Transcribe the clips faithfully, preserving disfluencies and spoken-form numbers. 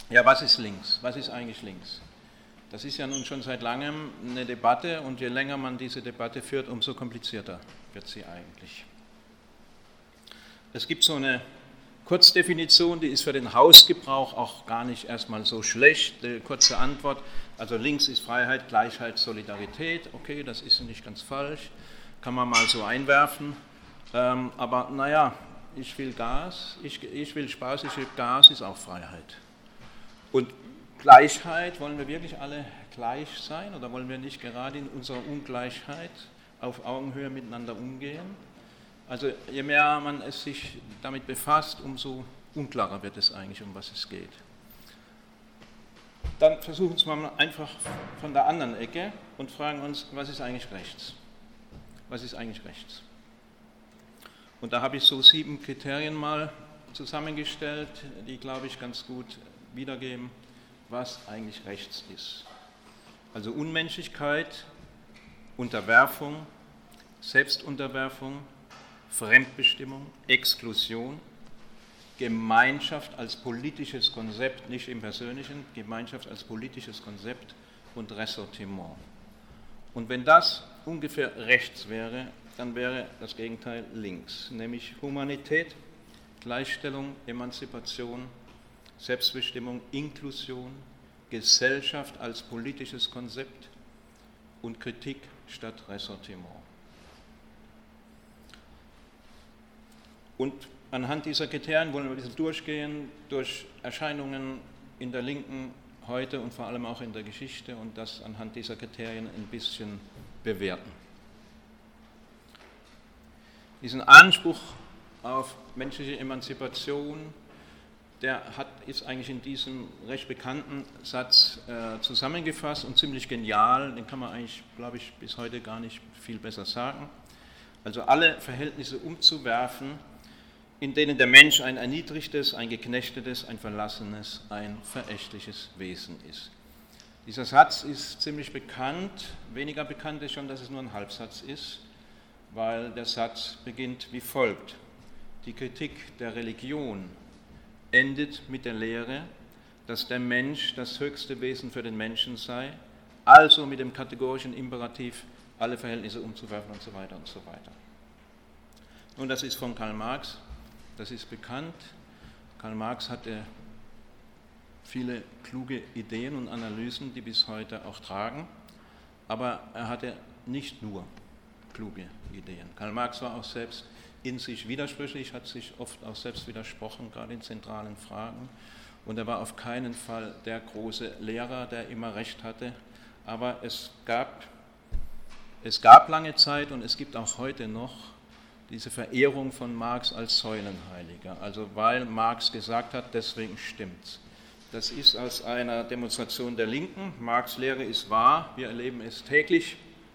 Ja, was ist links? Was ist eigentlich links? Das ist ja nun schon seit langem eine Debatte und je länger man diese Debatte führt, umso komplizierter wird sie eigentlich. Es gibt so eine Kurzdefinition, die ist für den Hausgebrauch auch gar nicht erstmal so schlecht. Die kurze Antwort, also links ist Freiheit, Gleichheit, Solidarität. Okay, das ist nicht ganz falsch, kann man mal so einwerfen. Ähm, aber naja, ich will Gas, ich, ich will Spaß, ich will Gas, ist auch Freiheit. Und Gleichheit, wollen wir wirklich alle gleich sein oder wollen wir nicht gerade in unserer Ungleichheit auf Augenhöhe miteinander umgehen? Also je mehr man es sich damit befasst, umso unklarer wird es eigentlich, um was es geht. Dann versuchen wir mal einfach von der anderen Ecke und fragen uns, was ist eigentlich rechts? Was ist eigentlich rechts? Und da habe ich so sieben Kriterien mal zusammengestellt, die, glaube ich, ganz gut wiedergeben, was eigentlich rechts ist. Also Unmenschlichkeit, Unterwerfung, Selbstunterwerfung, Fremdbestimmung, Exklusion, Gemeinschaft als politisches Konzept, nicht im Persönlichen, Gemeinschaft als politisches Konzept und Ressortiment. Und wenn das ungefähr rechts wäre, dann wäre das Gegenteil links, nämlich Humanität, Gleichstellung, Emanzipation, Selbstbestimmung, Inklusion, Gesellschaft als politisches Konzept und Kritik statt Ressortiment. Und anhand dieser Kriterien wollen wir ein bisschen durchgehen, durch Erscheinungen in der Linken heute und vor allem auch in der Geschichte und das anhand dieser Kriterien ein bisschen bewerten. Diesen Anspruch auf menschliche Emanzipation, der hat, ist eigentlich in diesem recht bekannten Satz äh, zusammengefasst und ziemlich genial, den kann man eigentlich, glaube ich, bis heute gar nicht viel besser sagen. Also alle Verhältnisse umzuwerfen, in denen der Mensch ein erniedrigtes, ein geknechtetes, ein verlassenes, ein verächtliches Wesen ist. Dieser Satz ist ziemlich bekannt, weniger bekannt ist schon, dass es nur ein Halbsatz ist, weil der Satz beginnt wie folgt. Die Kritik der Religion endet mit der Lehre, dass der Mensch das höchste Wesen für den Menschen sei, also mit dem kategorischen Imperativ, alle Verhältnisse umzuwerfen und so weiter und so weiter. Nun, das ist von Karl Marx. Das ist bekannt. Karl Marx hatte viele kluge Ideen und Analysen, die bis heute auch tragen, aber er hatte nicht nur kluge Ideen. Karl Marx war auch selbst in sich widersprüchlich, hat sich oft auch selbst widersprochen, gerade in zentralen Fragen, und er war auf keinen Fall der große Lehrer, der immer Recht hatte, aber es gab, es gab lange Zeit und es gibt auch heute noch diese Verehrung von Marx als Säulenheiliger, also weil Marx gesagt hat, deswegen stimmt's. Das ist aus einer Demonstration der Linken. Marx' Lehre ist wahr, wir erleben es täglich.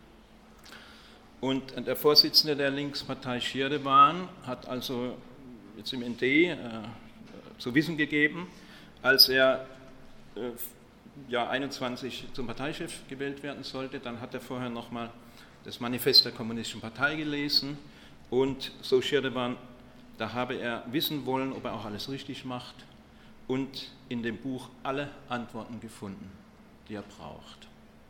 Und der Vorsitzende der Linkspartei Schirdewan hat also jetzt im N D äh, zu wissen gegeben, als er äh, ja, einundzwanzig zum Parteichef gewählt werden sollte, dann hat er vorher nochmal das Manifest der Kommunistischen Partei gelesen. Und so Schirdewan, da habe er wissen wollen, ob er auch alles richtig macht und in dem Buch alle Antworten gefunden, die er braucht.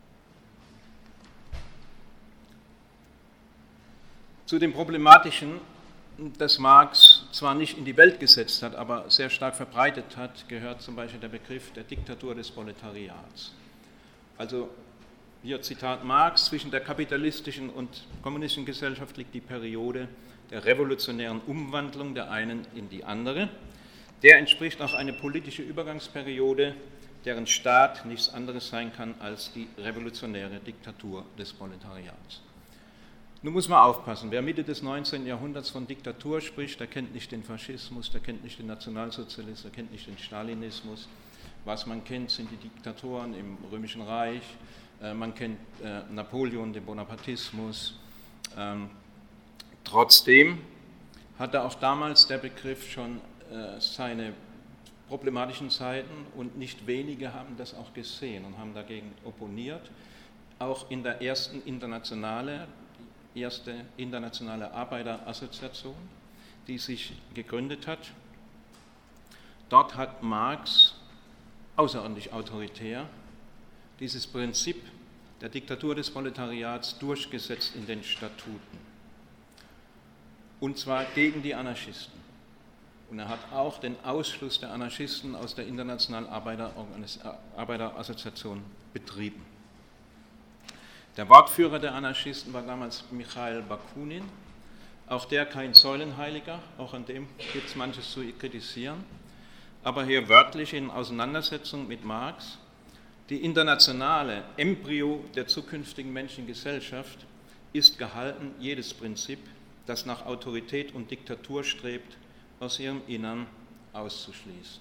Zu dem Problematischen, das Marx zwar nicht in die Welt gesetzt hat, aber sehr stark verbreitet hat, gehört zum Beispiel der Begriff der Diktatur des Proletariats. Also hier Zitat Marx, zwischen der kapitalistischen und kommunistischen Gesellschaft liegt die Periode der revolutionären Umwandlung der einen in die andere. Der entspricht auch eine politische Übergangsperiode, deren Staat nichts anderes sein kann als die revolutionäre Diktatur des Proletariats. Nun muss man aufpassen, wer Mitte des neunzehnten Jahrhunderts von Diktatur spricht, der kennt nicht den Faschismus, der kennt nicht den Nationalsozialismus, der kennt nicht den Stalinismus. Was man kennt, sind die Diktatoren im Römischen Reich. Man kennt äh, Napoleon, den Bonapartismus. Ähm, trotzdem hatte auch damals der Begriff schon äh, seine problematischen Seiten und nicht wenige haben das auch gesehen und haben dagegen opponiert. Auch in der ersten Internationale, die erste internationale Arbeiterassoziation, die sich gegründet hat. Dort hat Marx außerordentlich autoritär, dieses Prinzip der Diktatur des Proletariats durchgesetzt in den Statuten. Und zwar gegen die Anarchisten. Und er hat auch den Ausschluss der Anarchisten aus der Internationalen Arbeiterassoziation betrieben. Der Wortführer der Anarchisten war damals Michail Bakunin, auch der kein Säulenheiliger, auch an dem gibt es manches zu kritisieren, aber hier wörtlich in Auseinandersetzung mit Marx: Die internationale Embryo der zukünftigen menschlichen Gesellschaft ist gehalten, jedes Prinzip, das nach Autorität und Diktatur strebt, aus ihrem Innern auszuschließen.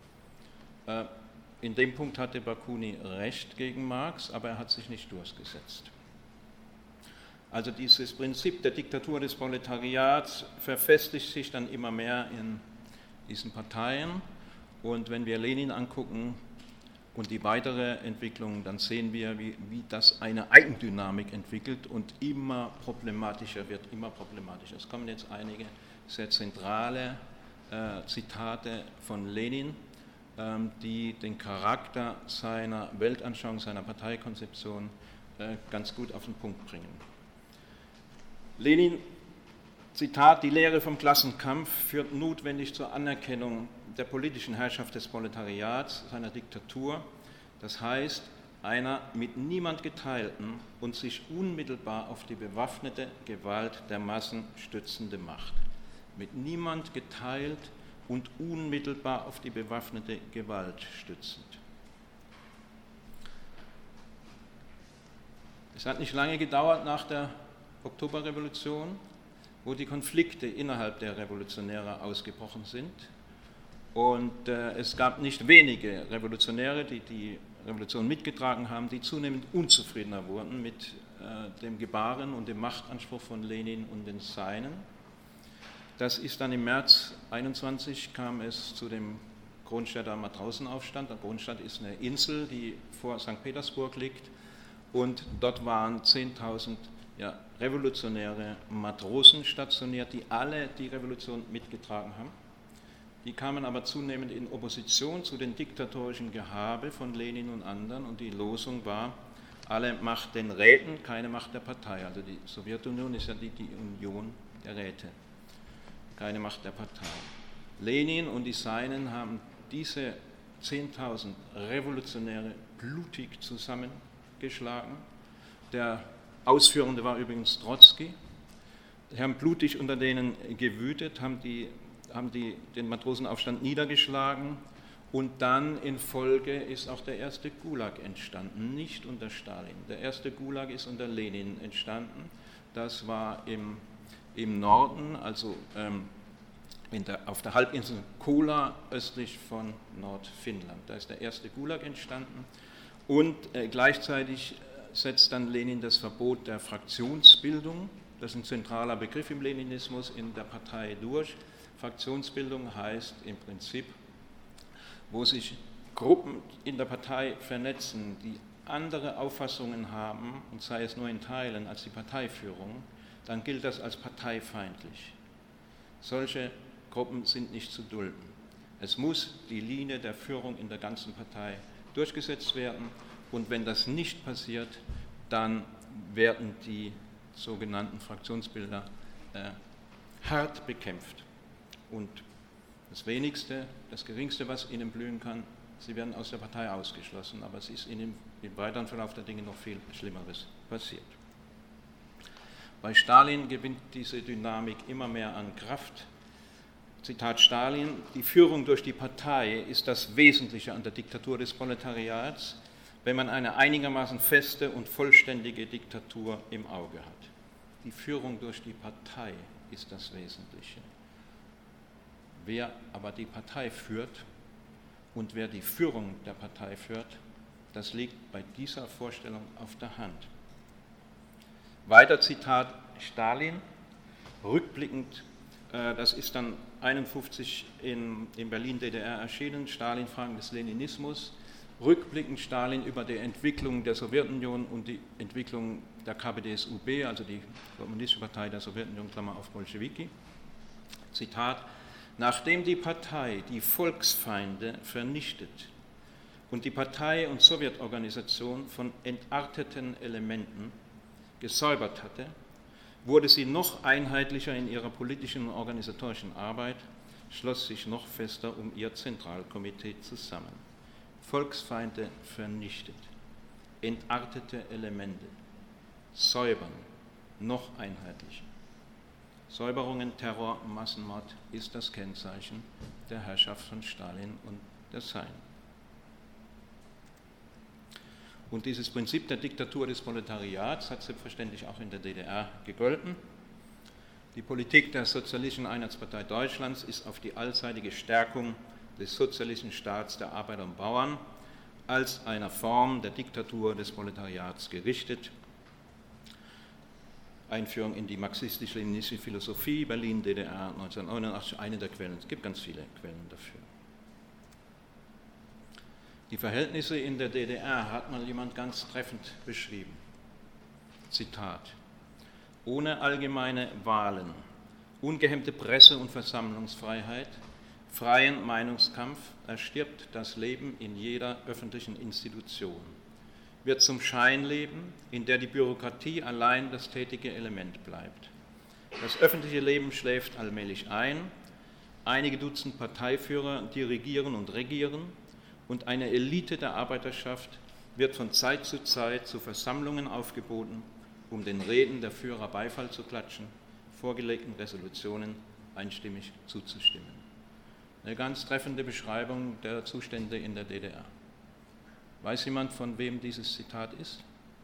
In dem Punkt hatte Bakunin recht gegen Marx, aber er hat sich nicht durchgesetzt. Also dieses Prinzip der Diktatur des Proletariats verfestigt sich dann immer mehr in diesen Parteien. Und wenn wir Lenin angucken und die weitere Entwicklung, dann sehen wir, wie, wie das eine Eigendynamik entwickelt und immer problematischer wird, immer problematischer. Es kommen jetzt einige sehr zentrale äh, Zitate von Lenin, ähm, die den Charakter seiner Weltanschauung, seiner Parteikonzeption äh, ganz gut auf den Punkt bringen. Lenin, Zitat: Die Lehre vom Klassenkampf führt notwendig zur Anerkennung der politischen Herrschaft des Proletariats, seiner Diktatur, das heißt einer mit niemand geteilten und sich unmittelbar auf die bewaffnete Gewalt der Massen stützende Macht. Mit niemand geteilt und unmittelbar auf die bewaffnete Gewalt stützend. Es hat nicht lange gedauert nach der Oktoberrevolution, wo die Konflikte innerhalb der Revolutionäre ausgebrochen sind. Und äh, es gab nicht wenige Revolutionäre, die die Revolution mitgetragen haben, die zunehmend unzufriedener wurden mit äh, dem Gebaren und dem Machtanspruch von Lenin und den Seinen. Das ist dann im März einundzwanzig kam es zu dem Kronstadter Matrosenaufstand. Der Kronstadt ist eine Insel, die vor Sankt Petersburg liegt, und dort waren zehntausend ja, revolutionäre Matrosen stationiert, die alle die Revolution mitgetragen haben. Die kamen aber zunehmend in Opposition zu den diktatorischen Gehabe von Lenin und anderen, und die Losung war: alle Macht den Räten, keine Macht der Partei. Also die Sowjetunion ist ja die, die Union der Räte, keine Macht der Partei. Lenin und die Seinen haben diese zehntausend Revolutionäre blutig zusammengeschlagen. Der Ausführende war übrigens Trotzki. Sie haben blutig unter denen gewütet, haben die haben die, den Matrosenaufstand niedergeschlagen, und dann in Folge ist auch der erste Gulag entstanden, nicht unter Stalin. Der erste Gulag ist unter Lenin entstanden. Das war im, im Norden, also ähm, in der, auf der Halbinsel Kola östlich von Nordfinnland. Da ist der erste Gulag entstanden, und äh, gleichzeitig setzt dann Lenin das Verbot der Fraktionsbildung, das ist ein zentraler Begriff im Leninismus, in der Partei durch. Fraktionsbildung heißt im Prinzip, wo sich Gruppen in der Partei vernetzen, die andere Auffassungen haben, und sei es nur in Teilen, als die Parteiführung, dann gilt das als parteifeindlich. Solche Gruppen sind nicht zu dulden. Es muss die Linie der Führung in der ganzen Partei durchgesetzt werden, und wenn das nicht passiert, dann werden die sogenannten Fraktionsbilder äh, hart bekämpft. Und das Wenigste, das Geringste, was ihnen blühen kann, sie werden aus der Partei ausgeschlossen, aber es ist ihnen im weiteren Verlauf der Dinge noch viel Schlimmeres passiert. Bei Stalin gewinnt diese Dynamik immer mehr an Kraft. Zitat Stalin: Die Führung durch die Partei ist das Wesentliche an der Diktatur des Proletariats, wenn man eine einigermaßen feste und vollständige Diktatur im Auge hat. Die Führung durch die Partei ist das Wesentliche. Wer aber die Partei führt und wer die Führung der Partei führt, das liegt bei dieser Vorstellung auf der Hand. Weiter Zitat Stalin, rückblickend, äh, das ist dann einundfünfzig in, in Berlin-D D R erschienen, Stalin, Fragen des Leninismus, rückblickend Stalin über die Entwicklung der Sowjetunion und die Entwicklung der K P D S U B, also die Kommunistische Partei der Sowjetunion, Klammer auf Bolschewiki, Zitat: Nachdem die Partei die Volksfeinde vernichtet und die Partei- und Sowjetorganisation von entarteten Elementen gesäubert hatte, wurde sie noch einheitlicher in ihrer politischen und organisatorischen Arbeit, schloss sich noch fester um ihr Zentralkomitee zusammen. Volksfeinde vernichtet, entartete Elemente, säubern, noch einheitlicher. Säuberungen, Terror, Massenmord ist das Kennzeichen der Herrschaft von Stalin und der Seinen. Und dieses Prinzip der Diktatur des Proletariats hat selbstverständlich auch in der D D R gegolten. Die Politik der Sozialistischen Einheitspartei Deutschlands ist auf die allseitige Stärkung des sozialistischen Staats der Arbeiter und Bauern als einer Form der Diktatur des Proletariats gerichtet. Einführung in die marxistisch-leninistische Philosophie, Berlin, D D R neunzehnhundertneunundachtzig, eine der Quellen. Es gibt ganz viele Quellen dafür. Die Verhältnisse in der D D R hat mal jemand ganz treffend beschrieben. Zitat: Ohne allgemeine Wahlen, ungehemmte Presse- und Versammlungsfreiheit, freien Meinungskampf erstirbt das Leben in jeder öffentlichen Institution, wird zum Scheinleben, in der die Bürokratie allein das tätige Element bleibt. Das öffentliche Leben schläft allmählich ein, einige Dutzend Parteiführer dirigieren und regieren und eine Elite der Arbeiterschaft wird von Zeit zu Zeit zu Versammlungen aufgeboten, um den Reden der Führer Beifall zu klatschen, vorgelegten Resolutionen einstimmig zuzustimmen. Eine ganz treffende Beschreibung der Zustände in der D D R. Weiß jemand, von wem dieses Zitat ist?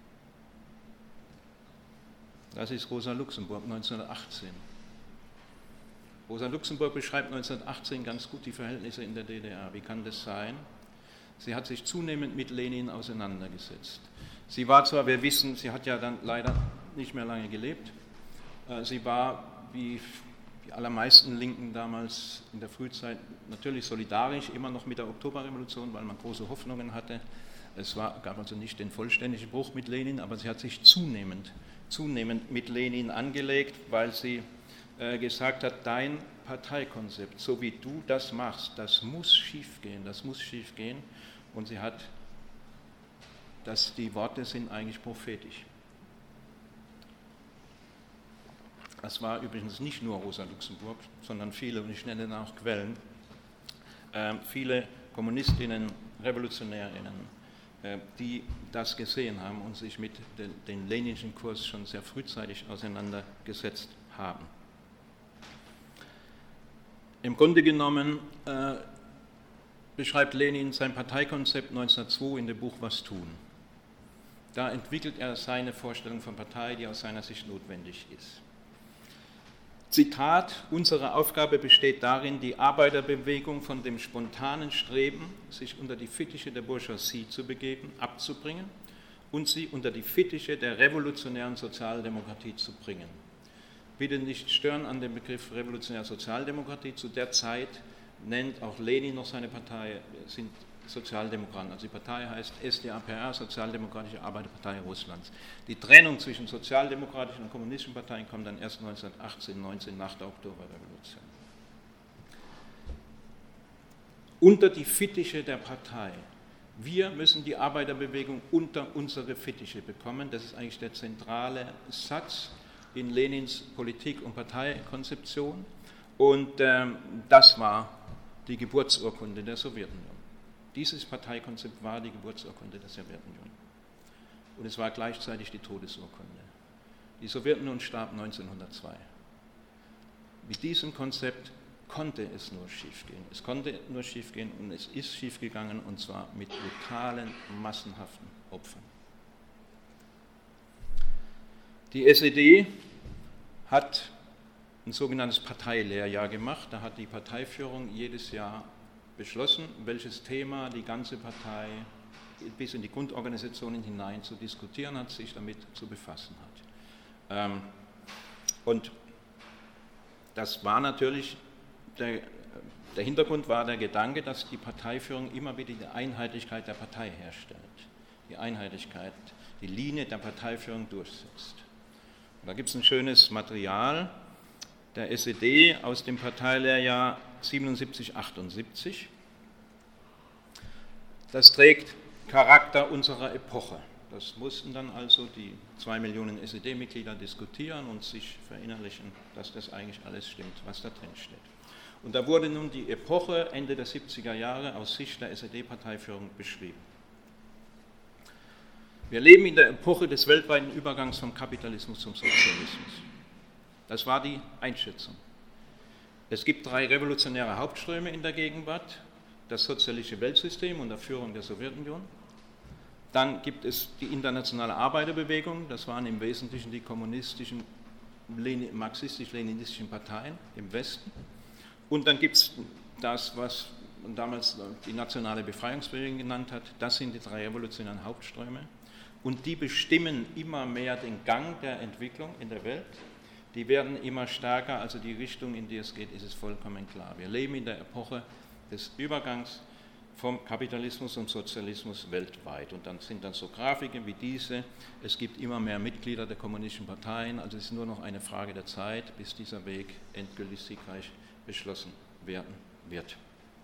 Das ist Rosa Luxemburg, neunzehnhundertachtzehn. Rosa Luxemburg beschreibt neunzehnhundertachtzehn ganz gut die Verhältnisse in der D D R. Wie kann das sein? Sie hat sich zunehmend mit Lenin auseinandergesetzt. Sie war zwar, wir wissen, sie hat ja dann leider nicht mehr lange gelebt, sie war, wie die allermeisten Linken damals in der Frühzeit, natürlich solidarisch, immer noch mit der Oktoberrevolution, weil man große Hoffnungen hatte. Es war, gab also nicht den vollständigen Bruch mit Lenin, aber sie hat sich zunehmend, zunehmend mit Lenin angelegt, weil sie äh, gesagt hat, dein Parteikonzept, so wie du das machst, das muss schiefgehen, das muss schiefgehen. Und sie hat, dass die Worte sind eigentlich prophetisch. Das war übrigens nicht nur Rosa Luxemburg, sondern viele, und ich nenne dann auch Quellen, äh, viele Kommunistinnen, Revolutionärinnen, äh, die das gesehen haben und sich mit den, den leninischen Kurs schon sehr frühzeitig auseinandergesetzt haben. Im Grunde genommen äh, beschreibt Lenin sein Parteikonzept neunzehnhundertzwei in dem Buch Was tun. Da entwickelt er seine Vorstellung von Partei, die aus seiner Sicht notwendig ist. Zitat: Unsere Aufgabe besteht darin, die Arbeiterbewegung von dem spontanen Streben, sich unter die Fittiche der Bourgeoisie zu begeben, abzubringen und sie unter die Fittiche der revolutionären Sozialdemokratie zu bringen. Bitte nicht stören an dem Begriff revolutionäre Sozialdemokratie. Zu der Zeit nennt auch Lenin noch seine Partei, sind Sozialdemokraten. Also die Partei heißt S D A P R, Sozialdemokratische Arbeiterpartei Russlands. Die Trennung zwischen sozialdemokratischen und kommunistischen Parteien kommt dann erst neunzehnhundertachtzehn, neunzehn nach der Oktoberrevolution. Unter die Fittiche der Partei. Wir müssen die Arbeiterbewegung unter unsere Fittiche bekommen. Das ist eigentlich der zentrale Satz in Lenins Politik- und Parteikonzeption. Und ähm, das war die Geburtsurkunde der Sowjetunion. Dieses Parteikonzept war die Geburtsurkunde der Sowjetunion. Und es war gleichzeitig die Todesurkunde. Die Sowjetunion starb neunzehnhundertzwei. Mit diesem Konzept konnte es nur schiefgehen. Es konnte nur schiefgehen und es ist schiefgegangen, und zwar mit brutalen, massenhaften Opfern. Die S E D hat ein sogenanntes Parteilehrjahr gemacht. Da hat die Parteiführung jedes Jahr beschlossen, welches Thema die ganze Partei bis in die Grundorganisationen hinein zu diskutieren hat, sich damit zu befassen hat. Und das war natürlich, der, der Hintergrund war der Gedanke, dass die Parteiführung immer wieder die Einheitlichkeit der Partei herstellt, die Einheitlichkeit, die Linie der Parteiführung durchsetzt. Und da gibt es ein schönes Material der S E D aus dem Parteilehrjahr siebenundsiebzig achtundsiebzig. Das trägt Charakter unserer Epoche. Das mussten dann also die zwei Millionen S E D-Mitglieder diskutieren und sich verinnerlichen, dass das eigentlich alles stimmt, was da drin steht. Und da wurde nun die Epoche Ende der siebziger Jahre aus Sicht der S E D-Parteiführung beschrieben. Wir leben in der Epoche des weltweiten Übergangs vom Kapitalismus zum Sozialismus. Das war die Einschätzung. Es gibt drei revolutionäre Hauptströme in der Gegenwart: das sozialistische Weltsystem unter Führung der Sowjetunion. Dann gibt es die internationale Arbeiterbewegung, das waren im Wesentlichen die kommunistischen, marxistisch-leninistischen Parteien im Westen. Und dann gibt es das, was man damals die nationale Befreiungsbewegung genannt hat, das sind die drei revolutionären Hauptströme. Und die bestimmen immer mehr den Gang der Entwicklung in der Welt. Die werden immer stärker, also die Richtung, in die es geht, ist es vollkommen klar. Wir leben in der Epoche des Übergangs vom Kapitalismus und Sozialismus weltweit. Und dann sind dann so Grafiken wie diese, es gibt immer mehr Mitglieder der kommunistischen Parteien, also es ist nur noch eine Frage der Zeit, bis dieser Weg endgültig siegreich beschlossen werden wird.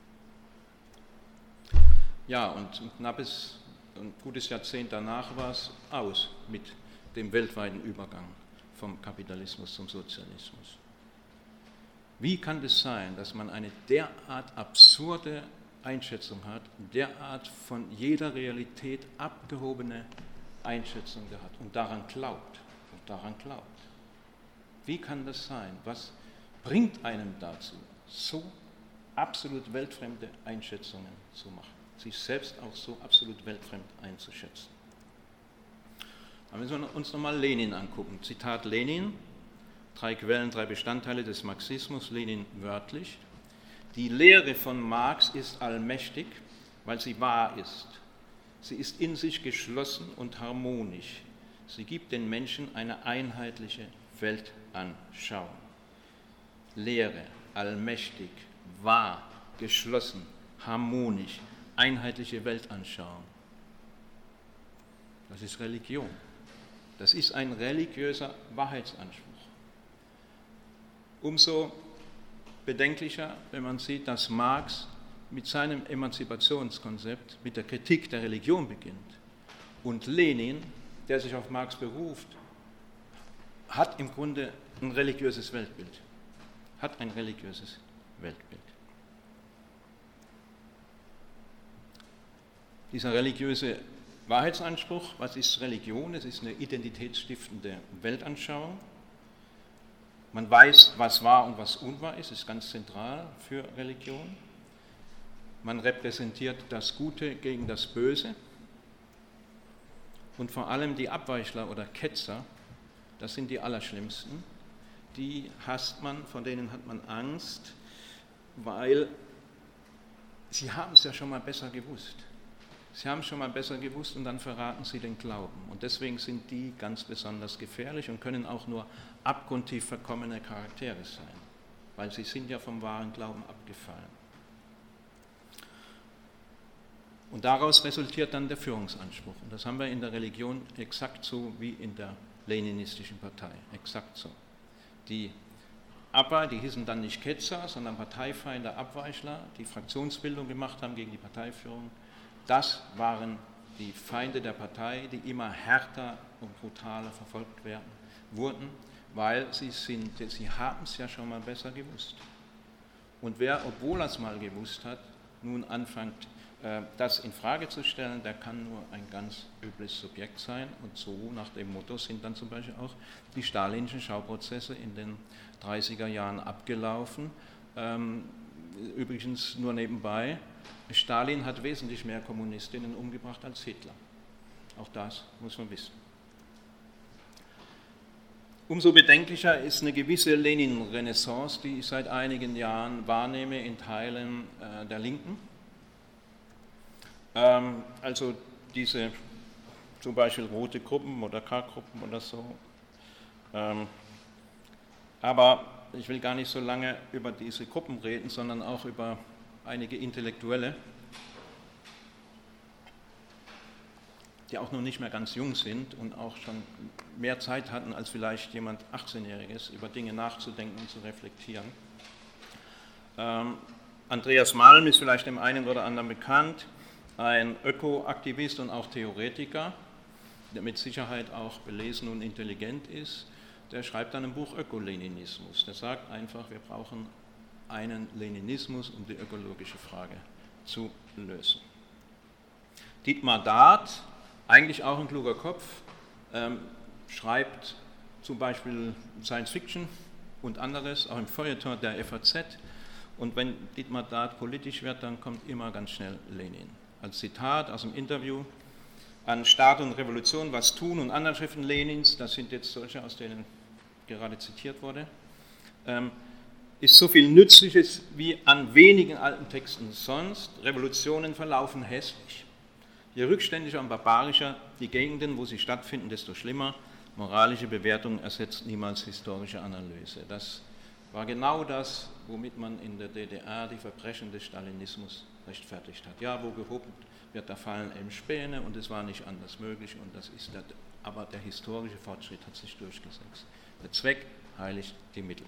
Ja, und ein knappes, ein gutes Jahrzehnt danach war es aus mit dem weltweiten Übergang vom Kapitalismus zum Sozialismus. Wie kann es sein, dass man eine derart absurde Einschätzung hat, derart von jeder Realität abgehobene Einschätzung hat und daran glaubt und daran glaubt? Wie kann das sein? Was bringt einem dazu, so absolut weltfremde Einschätzungen zu machen, sich selbst auch so absolut weltfremd einzuschätzen? Da müssen wir uns nochmal Lenin angucken. Zitat Lenin, drei Quellen, drei Bestandteile des Marxismus, Lenin wörtlich: Die Lehre von Marx ist allmächtig, weil sie wahr ist. Sie ist in sich geschlossen und harmonisch. Sie gibt den Menschen eine einheitliche Weltanschauung. Lehre, allmächtig, wahr, geschlossen, harmonisch, einheitliche Weltanschauung. Das ist Religion. Das ist ein religiöser Wahrheitsanspruch. Umso bedenklicher, wenn man sieht, dass Marx mit seinem Emanzipationskonzept, mit der Kritik der Religion beginnt. Und Lenin, der sich auf Marx beruft, hat im Grunde ein religiöses Weltbild. Hat ein religiöses Weltbild. Dieser religiöse Wahrheitsanspruch, was ist Religion? Es ist eine identitätsstiftende Weltanschauung. Man weiß, was wahr und was unwahr ist, ist ganz zentral für Religion. Man repräsentiert das Gute gegen das Böse. Und vor allem die Abweichler oder Ketzer, das sind die Allerschlimmsten, die hasst man, von denen hat man Angst, weil sie haben es ja schon mal besser gewusst. Sie haben es schon mal besser gewusst und dann verraten sie den Glauben. Und deswegen sind die ganz besonders gefährlich und können auch nur abgrundtief verkommene Charaktere sein, weil sie sind ja vom wahren Glauben abgefallen. Und daraus resultiert dann der Führungsanspruch. Und das haben wir in der Religion exakt so wie in der leninistischen Partei, exakt so. Die Abba, die hießen dann nicht Ketzer, sondern Parteifeinde, Abweichler, die Fraktionsbildung gemacht haben gegen die Parteiführung. Das waren die Feinde der Partei, die immer härter und brutaler verfolgt werden, wurden, weil sie, sind, sie haben es ja schon mal besser gewusst. Und wer, obwohl er es mal gewusst hat, nun anfängt, das in Frage zu stellen, der kann nur ein ganz übles Subjekt sein. Und so nach dem Motto sind dann zum Beispiel auch die stalinischen Schauprozesse in den dreißiger Jahren abgelaufen. Übrigens nur nebenbei, Stalin hat wesentlich mehr Kommunistinnen umgebracht als Hitler. Auch das muss man wissen. Umso bedenklicher ist eine gewisse Lenin-Renaissance, die ich seit einigen Jahren wahrnehme in Teilen äh, der Linken. Ähm, also diese zum Beispiel rote Gruppen oder K-Gruppen oder so. Ähm, aber ich will gar nicht so lange über diese Gruppen reden, sondern auch über einige Intellektuelle, die auch noch nicht mehr ganz jung sind und auch schon mehr Zeit hatten als vielleicht jemand achtzehnjähriges, über Dinge nachzudenken und zu reflektieren. Ähm, Andreas Malm ist vielleicht dem einen oder anderen bekannt. ein Ökoaktivist und auch Theoretiker, der mit Sicherheit auch belesen und intelligent ist, der schreibt dann ein Buch Ökoleninismus. Der sagt einfach, wir brauchen einen Leninismus, um die ökologische Frage zu lösen. Dietmar Dart, eigentlich auch ein kluger Kopf, ähm, schreibt zum Beispiel Science Fiction und anderes, auch im Feuilleton der F A Z. Und wenn Dietmar Dart politisch wird, dann kommt immer ganz schnell Lenin. Als Zitat aus dem Interview: An Staat und Revolution was tun und anderen Schriften Lenins, das sind jetzt solche, aus denen gerade zitiert wurde, ähm, ist so viel Nützliches wie an wenigen alten Texten sonst. Revolutionen verlaufen hässlich. Je rückständiger und barbarischer die Gegenden, wo sie stattfinden, desto schlimmer. Moralische Bewertung ersetzt niemals historische Analyse. Das war genau das, womit man in der D D R die Verbrechen des Stalinismus rechtfertigt hat. Ja, wo gehoben wird, da fallen eben Späne und es war nicht anders möglich, und das ist der, aber der historische Fortschritt hat sich durchgesetzt. Der Zweck heiligt die Mittel.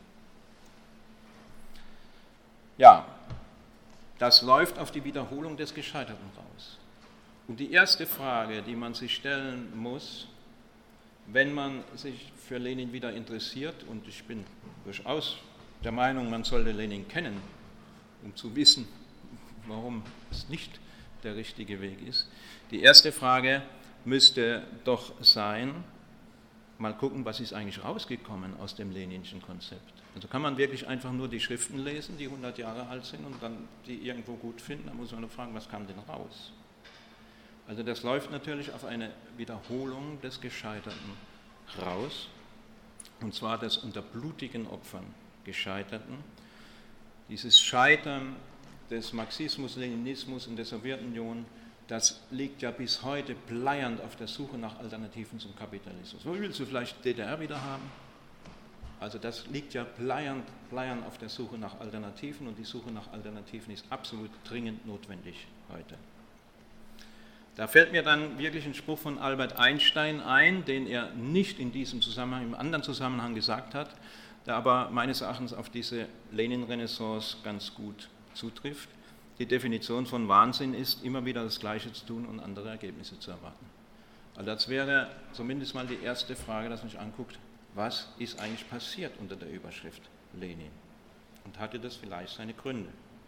Ja, das läuft auf die Wiederholung des Gescheiterten raus. Und die erste Frage, die man sich stellen muss, wenn man sich für Lenin wieder interessiert, und ich bin durchaus der Meinung, man sollte Lenin kennen, um zu wissen, warum es nicht der richtige Weg ist. Die erste Frage müsste doch sein, mal gucken, was ist eigentlich rausgekommen aus dem Leninschen Konzept. Also kann man wirklich einfach nur die Schriften lesen, die hundert Jahre alt sind und dann die irgendwo gut finden, dann muss man nur fragen, was kam denn raus? Also das läuft natürlich auf eine Wiederholung des Gescheiterten raus, und zwar des unter blutigen Opfern Gescheiterten. Dieses Scheitern des Marxismus, Leninismus in der Sowjetunion, das liegt ja bis heute bleiernd auf der Suche nach Alternativen zum Kapitalismus. Wo willst du vielleicht D D R wieder haben? Also das liegt ja bleiernd, bleiernd auf der Suche nach Alternativen, und die Suche nach Alternativen ist absolut dringend notwendig heute. Da fällt mir dann wirklich ein Spruch von Albert Einstein ein, den er nicht in diesem Zusammenhang, im anderen Zusammenhang gesagt hat, der aber meines Erachtens auf diese Lenin-Renaissance ganz gut zutrifft. Die Definition von Wahnsinn ist, immer wieder das Gleiche zu tun und andere Ergebnisse zu erwarten. Also das wäre zumindest mal die erste Frage, dass man sich anguckt, was ist eigentlich passiert unter der Überschrift Lenin? Und hatte das vielleicht seine Gründe?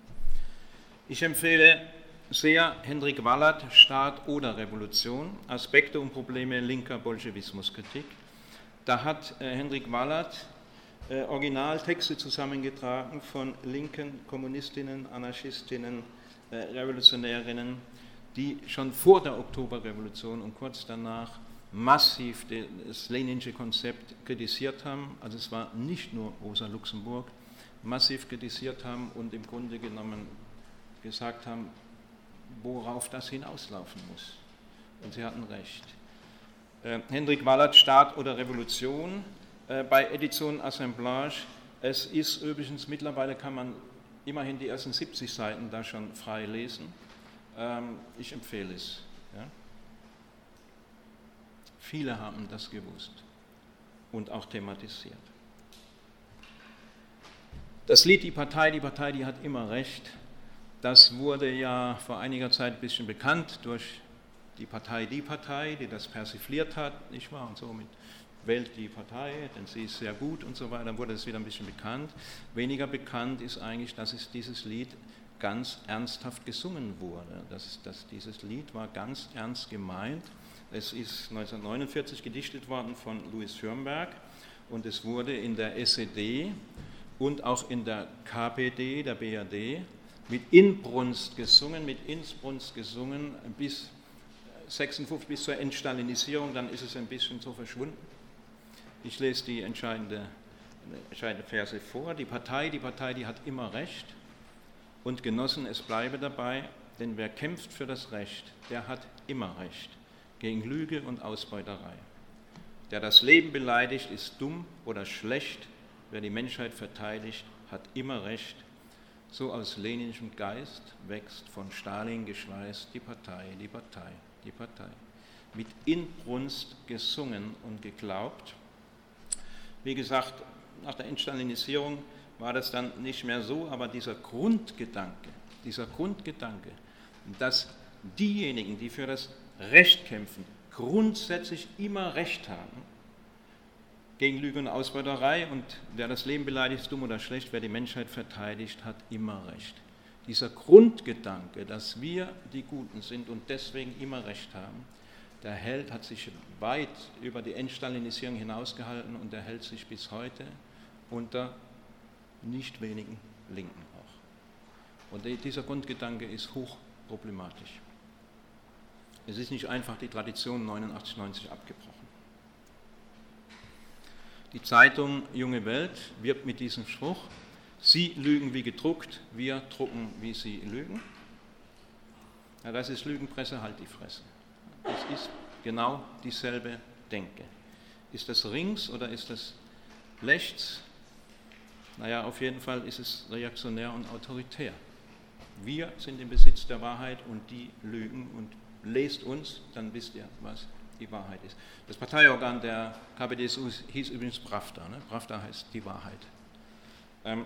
Ich empfehle sehr Hendrik Wallert, Staat oder Revolution, Aspekte und Probleme linker Bolschewismuskritik. Da hat äh, Hendrik Wallert äh, Originaltexte zusammengetragen von linken Kommunistinnen, Anarchistinnen, äh, Revolutionärinnen, die schon vor der Oktoberrevolution und kurz danach massiv das leninische Konzept kritisiert haben. Also es war nicht nur Rosa Luxemburg, massiv kritisiert haben und im Grunde genommen gesagt haben, worauf das hinauslaufen muss. Und sie hatten recht. Äh, Hendrik Wallert, Staat oder Revolution, äh, bei Edition Assemblage. Es ist übrigens, mittlerweile kann man immerhin die ersten siebzig Seiten da schon frei lesen. Ähm, ich empfehle es. Ja. Viele haben das gewusst und auch thematisiert. Das Lied Die Partei, die Partei, die hat immer recht. Das wurde ja vor einiger Zeit ein bisschen bekannt durch die Partei, die Partei, die das persifliert hat, nicht wahr? Und somit wählt die Partei, denn sie ist sehr gut und so weiter, dann wurde es wieder ein bisschen bekannt. Weniger bekannt ist eigentlich, dass es dieses Lied ganz ernsthaft gesungen wurde. Das, das, dieses Lied war ganz ernst gemeint. Es ist neunzehnhundertneunundvierzig gedichtet worden von Louis Schirmberg und es wurde in der S E D und auch in der K P D, der B R D, mit Inbrunst gesungen, mit Inbrunst gesungen bis sechsundfünfzig, bis zur Entstalinisierung, dann ist es ein bisschen so verschwunden. Ich lese die entscheidende, entscheidende Verse vor. Die Partei, die Partei, die hat immer Recht, und Genossen, es bleibe dabei, denn wer kämpft für das Recht, der hat immer Recht, gegen Lüge und Ausbeuterei. Der das Leben beleidigt, ist dumm oder schlecht, wer die Menschheit verteidigt, hat immer Recht. So aus leninischem Geist wächst von Stalin geschweißt die Partei, die Partei, die Partei. Mit Inbrunst gesungen und geglaubt. Wie gesagt, nach der Entstalinisierung war das dann nicht mehr so, aber dieser Grundgedanke, dieser Grundgedanke, dass diejenigen, die für das Recht kämpfen, grundsätzlich immer Recht haben, gegen Lüge und Ausbeuterei, und wer das Leben beleidigt, ist dumm oder schlecht, wer die Menschheit verteidigt, hat immer Recht. Dieser Grundgedanke, dass wir die Guten sind und deswegen immer Recht haben, der hält, hat sich weit über die Entstalinisierung hinausgehalten und er hält sich bis heute unter nicht wenigen Linken auch. Und dieser Grundgedanke ist hochproblematisch. Es ist nicht einfach die Tradition neunundachtzig neunzig abgebrochen. Die Zeitung Junge Welt wirbt mit diesem Spruch: Sie lügen wie gedruckt, wir drucken wie Sie lügen. Ja, das ist Lügenpresse, halt die Fresse. Das ist genau dieselbe Denke. Ist das links oder ist das rechts? Naja, auf jeden Fall ist es reaktionär und autoritär. Wir sind im Besitz der Wahrheit und die lügen, und lest uns, dann wisst ihr, was die Wahrheit ist. Das Parteiorgan der K P D S U hieß übrigens Pravda. Ne? Pravda heißt die Wahrheit. Ähm,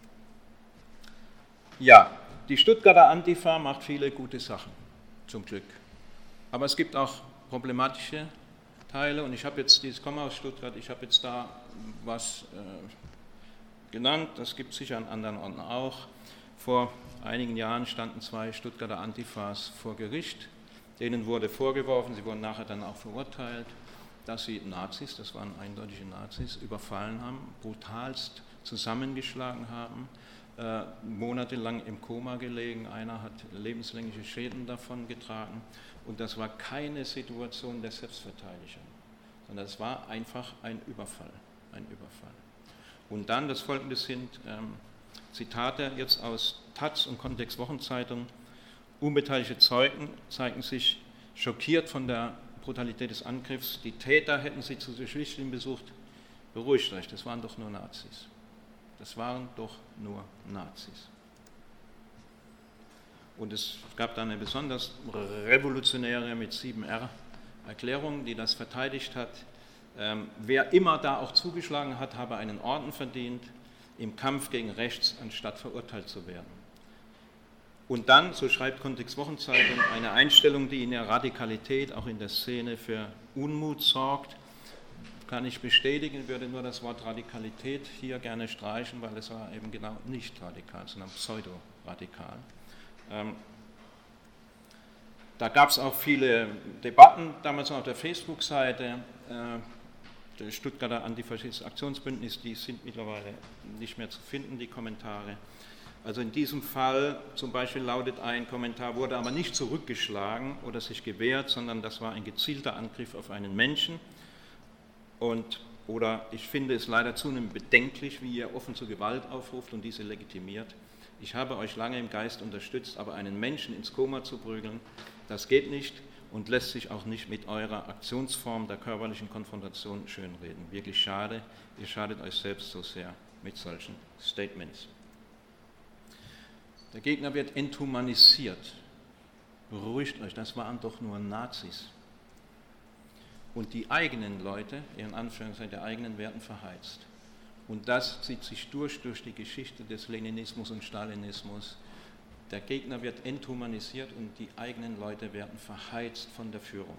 ja, die Stuttgarter Antifa macht viele gute Sachen, zum Glück. Aber es gibt auch problematische Teile, und ich habe jetzt, ich komme aus Stuttgart, ich habe jetzt da was äh, genannt, das gibt es sicher an anderen Orten auch. Vor einigen Jahren standen zwei Stuttgarter Antifas vor Gericht. Denen wurde vorgeworfen, sie wurden nachher dann auch verurteilt, dass sie Nazis, das waren eindeutige Nazis, überfallen haben, brutalst zusammengeschlagen haben, äh, monatelang im Koma gelegen, einer hat lebenslängliche Schäden davon getragen, und das war keine Situation der Selbstverteidigung, sondern es war einfach ein Überfall, ein Überfall. Und dann, das folgende sind ähm, Zitate jetzt aus Taz und Kontext Wochenzeitung: Unbeteiligte Zeugen zeigten sich schockiert von der Brutalität des Angriffs. Die Täter hätten sie zu Flüchtlingen besucht. Beruhigt euch, das waren doch nur Nazis. Das waren doch nur Nazis. Und es gab dann eine besonders revolutionäre mit sieben R Erklärung, die das verteidigt hat. Ähm, wer immer da auch zugeschlagen hat, habe einen Orden verdient im Kampf gegen rechts, anstatt verurteilt zu werden. Und dann, so schreibt Kontext Wochenzeitung, eine Einstellung, die in der Radikalität auch in der Szene für Unmut sorgt. Kann ich bestätigen, würde nur das Wort Radikalität hier gerne streichen, weil es war eben genau nicht radikal, sondern pseudo-radikal. Ähm, da gab es auch viele Debatten, damals noch auf der Facebook-Seite. Äh, das Stuttgarter Antifaschistisches Aktionsbündnis, die sind mittlerweile nicht mehr zu finden, die Kommentare. Also in diesem Fall zum Beispiel lautet ein Kommentar, wurde aber nicht zurückgeschlagen oder sich gewehrt, sondern das war ein gezielter Angriff auf einen Menschen. Und, oder ich finde es leider zunehmend bedenklich, wie ihr offen zur Gewalt aufruft und diese legitimiert. Ich habe euch lange im Geist unterstützt, aber einen Menschen ins Koma zu prügeln, das geht nicht und lässt sich auch nicht mit eurer Aktionsform der körperlichen Konfrontation schönreden. Wirklich schade, ihr schadet euch selbst so sehr mit solchen Statements. Der Gegner wird enthumanisiert. Beruhigt euch, das waren doch nur Nazis. Und die eigenen Leute, in Anführungszeichen der eigenen, werden verheizt. Und das zieht sich durch, durch die Geschichte des Leninismus und Stalinismus. Der Gegner wird enthumanisiert und die eigenen Leute werden verheizt von der Führung.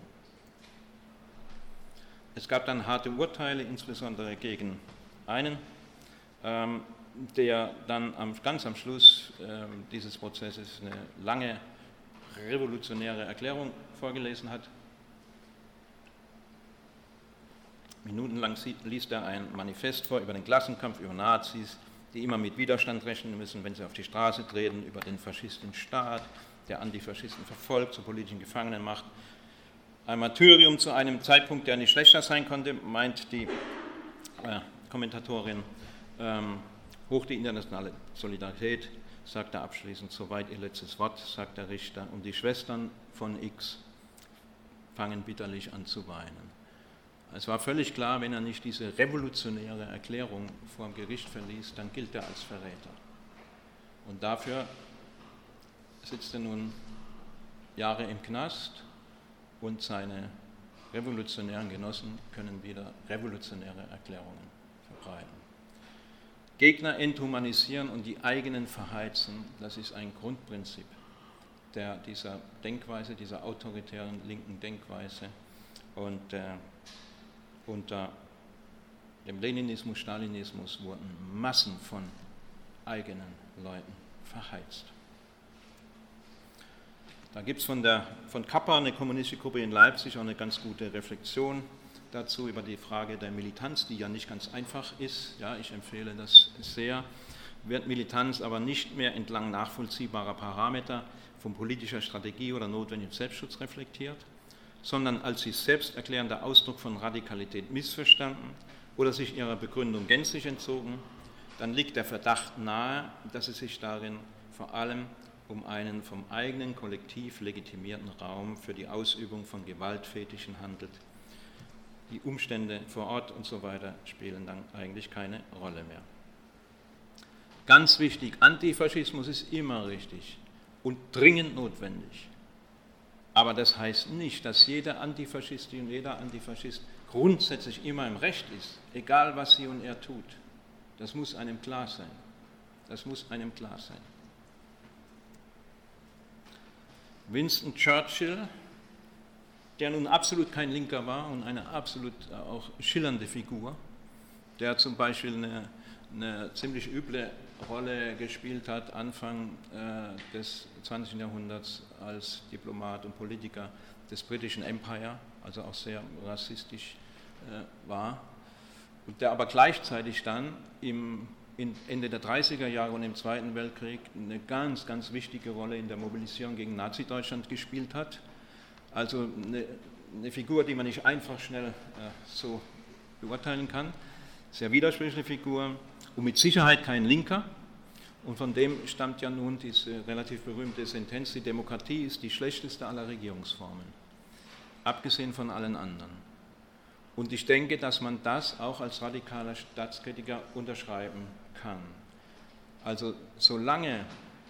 Es gab dann harte Urteile, insbesondere gegen einen, ähm, der dann am, ganz am Schluss äh, dieses Prozesses eine lange revolutionäre Erklärung vorgelesen hat. Minutenlang liest er ein Manifest vor über den Klassenkampf, über Nazis, die immer mit Widerstand rechnen müssen, wenn sie auf die Straße treten, über den faschistischen Staat, der Antifaschisten verfolgt, zu politischen Gefangenen macht. Ein Martyrium zu einem Zeitpunkt, der nicht schlechter sein konnte, meint die äh, Kommentatorin. Ähm, Hoch die internationale Solidarität, sagt er abschließend, soweit ihr letztes Wort, sagt der Richter, und die Schwestern von X fangen bitterlich an zu weinen. Es war völlig klar, wenn er nicht diese revolutionäre Erklärung vor dem Gericht verließ, dann gilt er als Verräter. Und dafür sitzt er nun Jahre im Knast und seine revolutionären Genossen können wieder revolutionäre Erklärungen verbreiten. Gegner enthumanisieren und die eigenen verheizen, das ist ein Grundprinzip der, dieser Denkweise, dieser autoritären linken Denkweise. Und äh, unter dem Leninismus, Stalinismus wurden Massen von eigenen Leuten verheizt. Da gibt es von, von Kappa, eine kommunistische Gruppe in Leipzig, auch eine ganz gute Reflexion dazu über die Frage der Militanz, die ja nicht ganz einfach ist. Ja, ich empfehle das sehr. Wird Militanz aber nicht mehr entlang nachvollziehbarer Parameter von politischer Strategie oder notwendigem Selbstschutz reflektiert, sondern als sich selbst erklärender Ausdruck von Radikalität missverstanden oder sich ihrer Begründung gänzlich entzogen, dann liegt der Verdacht nahe, dass es sich darin vor allem um einen vom eigenen Kollektiv legitimierten Raum für die Ausübung von Gewaltfetischen handelt. Die Umstände vor Ort und so weiter spielen dann eigentlich keine Rolle mehr. Ganz wichtig, Antifaschismus ist immer richtig und dringend notwendig. Aber das heißt nicht, dass jede Antifaschistin und jeder Antifaschist grundsätzlich immer im Recht ist, egal was sie und er tut. Das muss einem klar sein. Das muss einem klar sein. Winston Churchill, der nun absolut kein Linker war und eine absolut auch schillernde Figur, der zum Beispiel eine, eine ziemlich üble Rolle gespielt hat, Anfang äh, des zwanzigsten Jahrhunderts als Diplomat und Politiker des britischen Empire, also auch sehr rassistisch äh, war, und der aber gleichzeitig dann im in Ende der dreißiger Jahre und im Zweiten Weltkrieg eine ganz, ganz wichtige Rolle in der Mobilisierung gegen Nazi-Deutschland gespielt hat. Also eine, eine Figur, die man nicht einfach schnell äh, so beurteilen kann. Sehr widersprüchliche Figur und mit Sicherheit kein Linker. Und von dem stammt ja nun diese relativ berühmte Sentenz, die Demokratie ist die schlechteste aller Regierungsformen, abgesehen von allen anderen. Und ich denke, dass man das auch als radikaler Staatskritiker unterschreiben kann. Also solange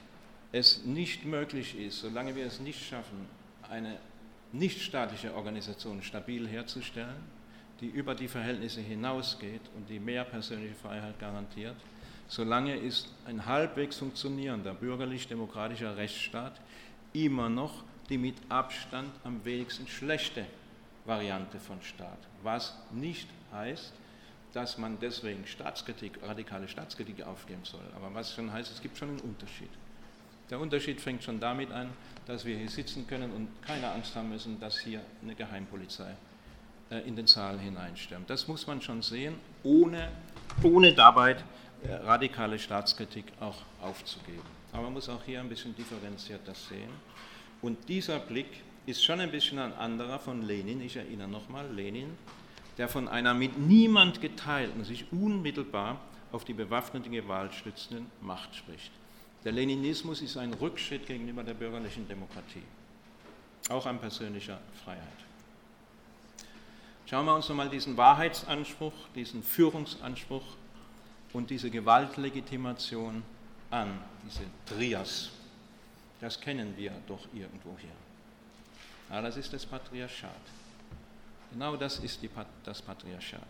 es nicht möglich ist, solange wir es nicht schaffen, eine nichtstaatliche Organisation stabil herzustellen, die über die Verhältnisse hinausgeht und die mehr persönliche Freiheit garantiert, solange ist ein halbwegs funktionierender bürgerlich-demokratischer Rechtsstaat immer noch die mit Abstand am wenigsten schlechte Variante von Staat, was nicht heißt, dass man deswegen Staatskritik, radikale Staatskritik aufgeben soll, aber was schon heißt, es gibt schon einen Unterschied. Der Unterschied fängt schon damit an, dass wir hier sitzen können und keine Angst haben müssen, dass hier eine Geheimpolizei äh, in den Saal hineinstürmt. Das muss man schon sehen, ohne, ohne dabei äh, radikale Staatskritik auch aufzugeben. Aber man muss auch hier ein bisschen differenziert das sehen. Und dieser Blick ist schon ein bisschen ein anderer von Lenin, ich erinnere nochmal, Lenin, der von einer mit niemand geteilten, sich unmittelbar auf die bewaffnete Gewalt stützenden Macht spricht. Der Leninismus ist ein Rückschritt gegenüber der bürgerlichen Demokratie, auch an persönlicher Freiheit. Schauen wir uns nochmal diesen Wahrheitsanspruch, diesen Führungsanspruch und diese Gewaltlegitimation an, diese Trias. Das kennen wir doch irgendwo hier. Ja, das ist das Patriarchat. Genau das ist die, das Patriarchat.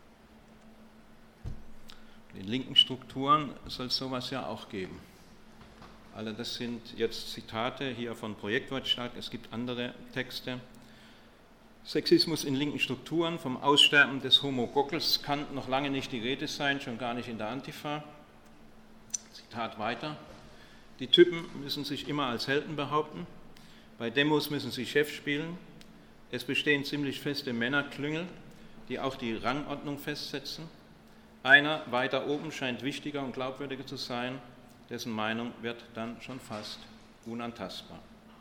In linken Strukturen soll es sowas ja auch geben. Also das sind jetzt Zitate hier von Projektwortschlag, es gibt andere Texte. Sexismus in linken Strukturen, vom Aussterben des Homo Gockels kann noch lange nicht die Rede sein, schon gar nicht in der Antifa. Zitat weiter. Die Typen müssen sich immer als Helden behaupten, bei Demos müssen sie Chef spielen, es bestehen ziemlich feste Männerklüngel, die auch die Rangordnung festsetzen. Einer weiter oben scheint wichtiger und glaubwürdiger zu sein, dessen Meinung wird dann schon fast unantastbar.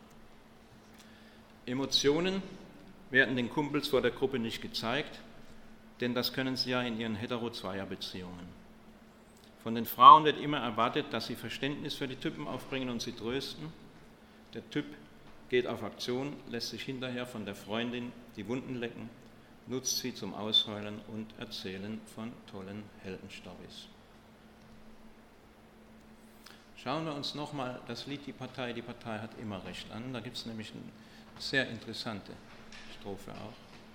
Emotionen werden den Kumpels vor der Gruppe nicht gezeigt, denn das können sie ja in ihren Hetero-Zweier-Beziehungen. Von den Frauen wird immer erwartet, dass sie Verständnis für die Typen aufbringen und sie trösten. Der Typ geht auf Aktion, lässt sich hinterher von der Freundin die Wunden lecken, nutzt sie zum Ausheulen und Erzählen von tollen Heldenstorys. Schauen wir uns nochmal das Lied Die Partei, die Partei hat immer Recht an. Da gibt es nämlich eine sehr interessante Strophe auch.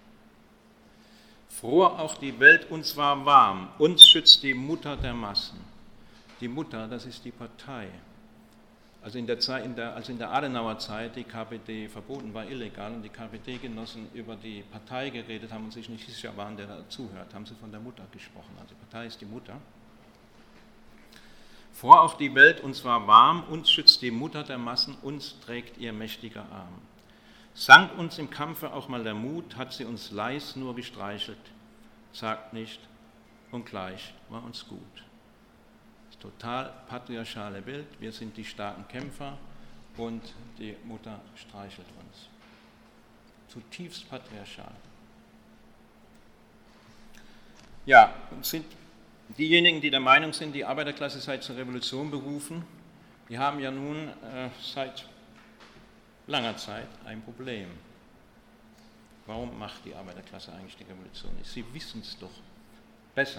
Fror auch die Welt uns war warm, uns schützt die Mutter der Massen. Die Mutter, das ist die Partei. Also in der Zeit, in der, als in der Adenauer Zeit die K P D verboten war, illegal, und die K P D-Genossen über die Partei geredet haben und sich nicht sicher waren, der da zuhört, haben sie von der Mutter gesprochen. Also die Partei ist die Mutter. Vor auf die Welt, uns war warm, uns schützt die Mutter der Massen, uns trägt ihr mächtiger Arm. Sank uns im Kampfe auch mal der Mut, hat sie uns leis nur gestreichelt, sagt nicht und gleich war uns gut. Total patriarchale Bild, wir sind die starken Kämpfer und die Mutter streichelt uns. Zutiefst patriarchal. Ja, sind diejenigen, die der Meinung sind, die Arbeiterklasse sei zur Revolution berufen, die haben ja nun äh, seit langer Zeit ein Problem. Warum macht die Arbeiterklasse eigentlich die Revolution nicht? Sie wissen es doch besser.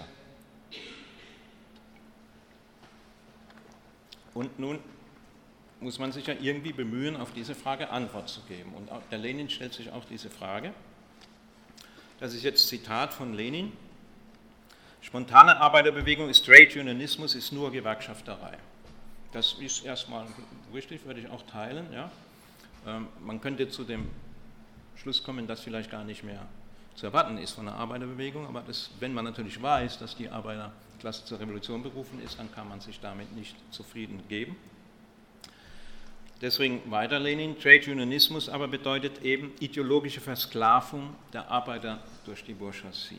Und nun muss man sich ja irgendwie bemühen, auf diese Frage Antwort zu geben. Und der Lenin stellt sich auch diese Frage. Das ist jetzt Zitat von Lenin. Spontane Arbeiterbewegung ist Trade Unionismus, ist nur Gewerkschafterei. Das ist erstmal richtig, würde ich auch teilen. Ja. Man könnte zu dem Schluss kommen, dass vielleicht gar nicht mehr zu erwarten ist von der Arbeiterbewegung, aber das, wenn man natürlich weiß, dass die Arbeiterklasse zur Revolution berufen ist, dann kann man sich damit nicht zufrieden geben. Deswegen weiter Lenin, Trade Unionismus aber bedeutet eben ideologische Versklavung der Arbeiter durch die Bourgeoisie.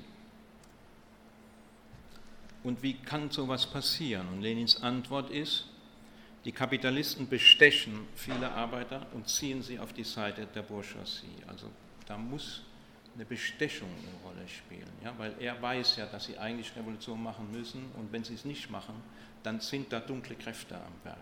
Und wie kann sowas passieren? Und Lenins Antwort ist, die Kapitalisten bestechen viele Arbeiter und ziehen sie auf die Seite der Bourgeoisie. Also da muss eine Bestechung eine Rolle spielen, ja, weil er weiß ja, dass sie eigentlich Revolution machen müssen und wenn sie es nicht machen, dann sind da dunkle Kräfte am Werk.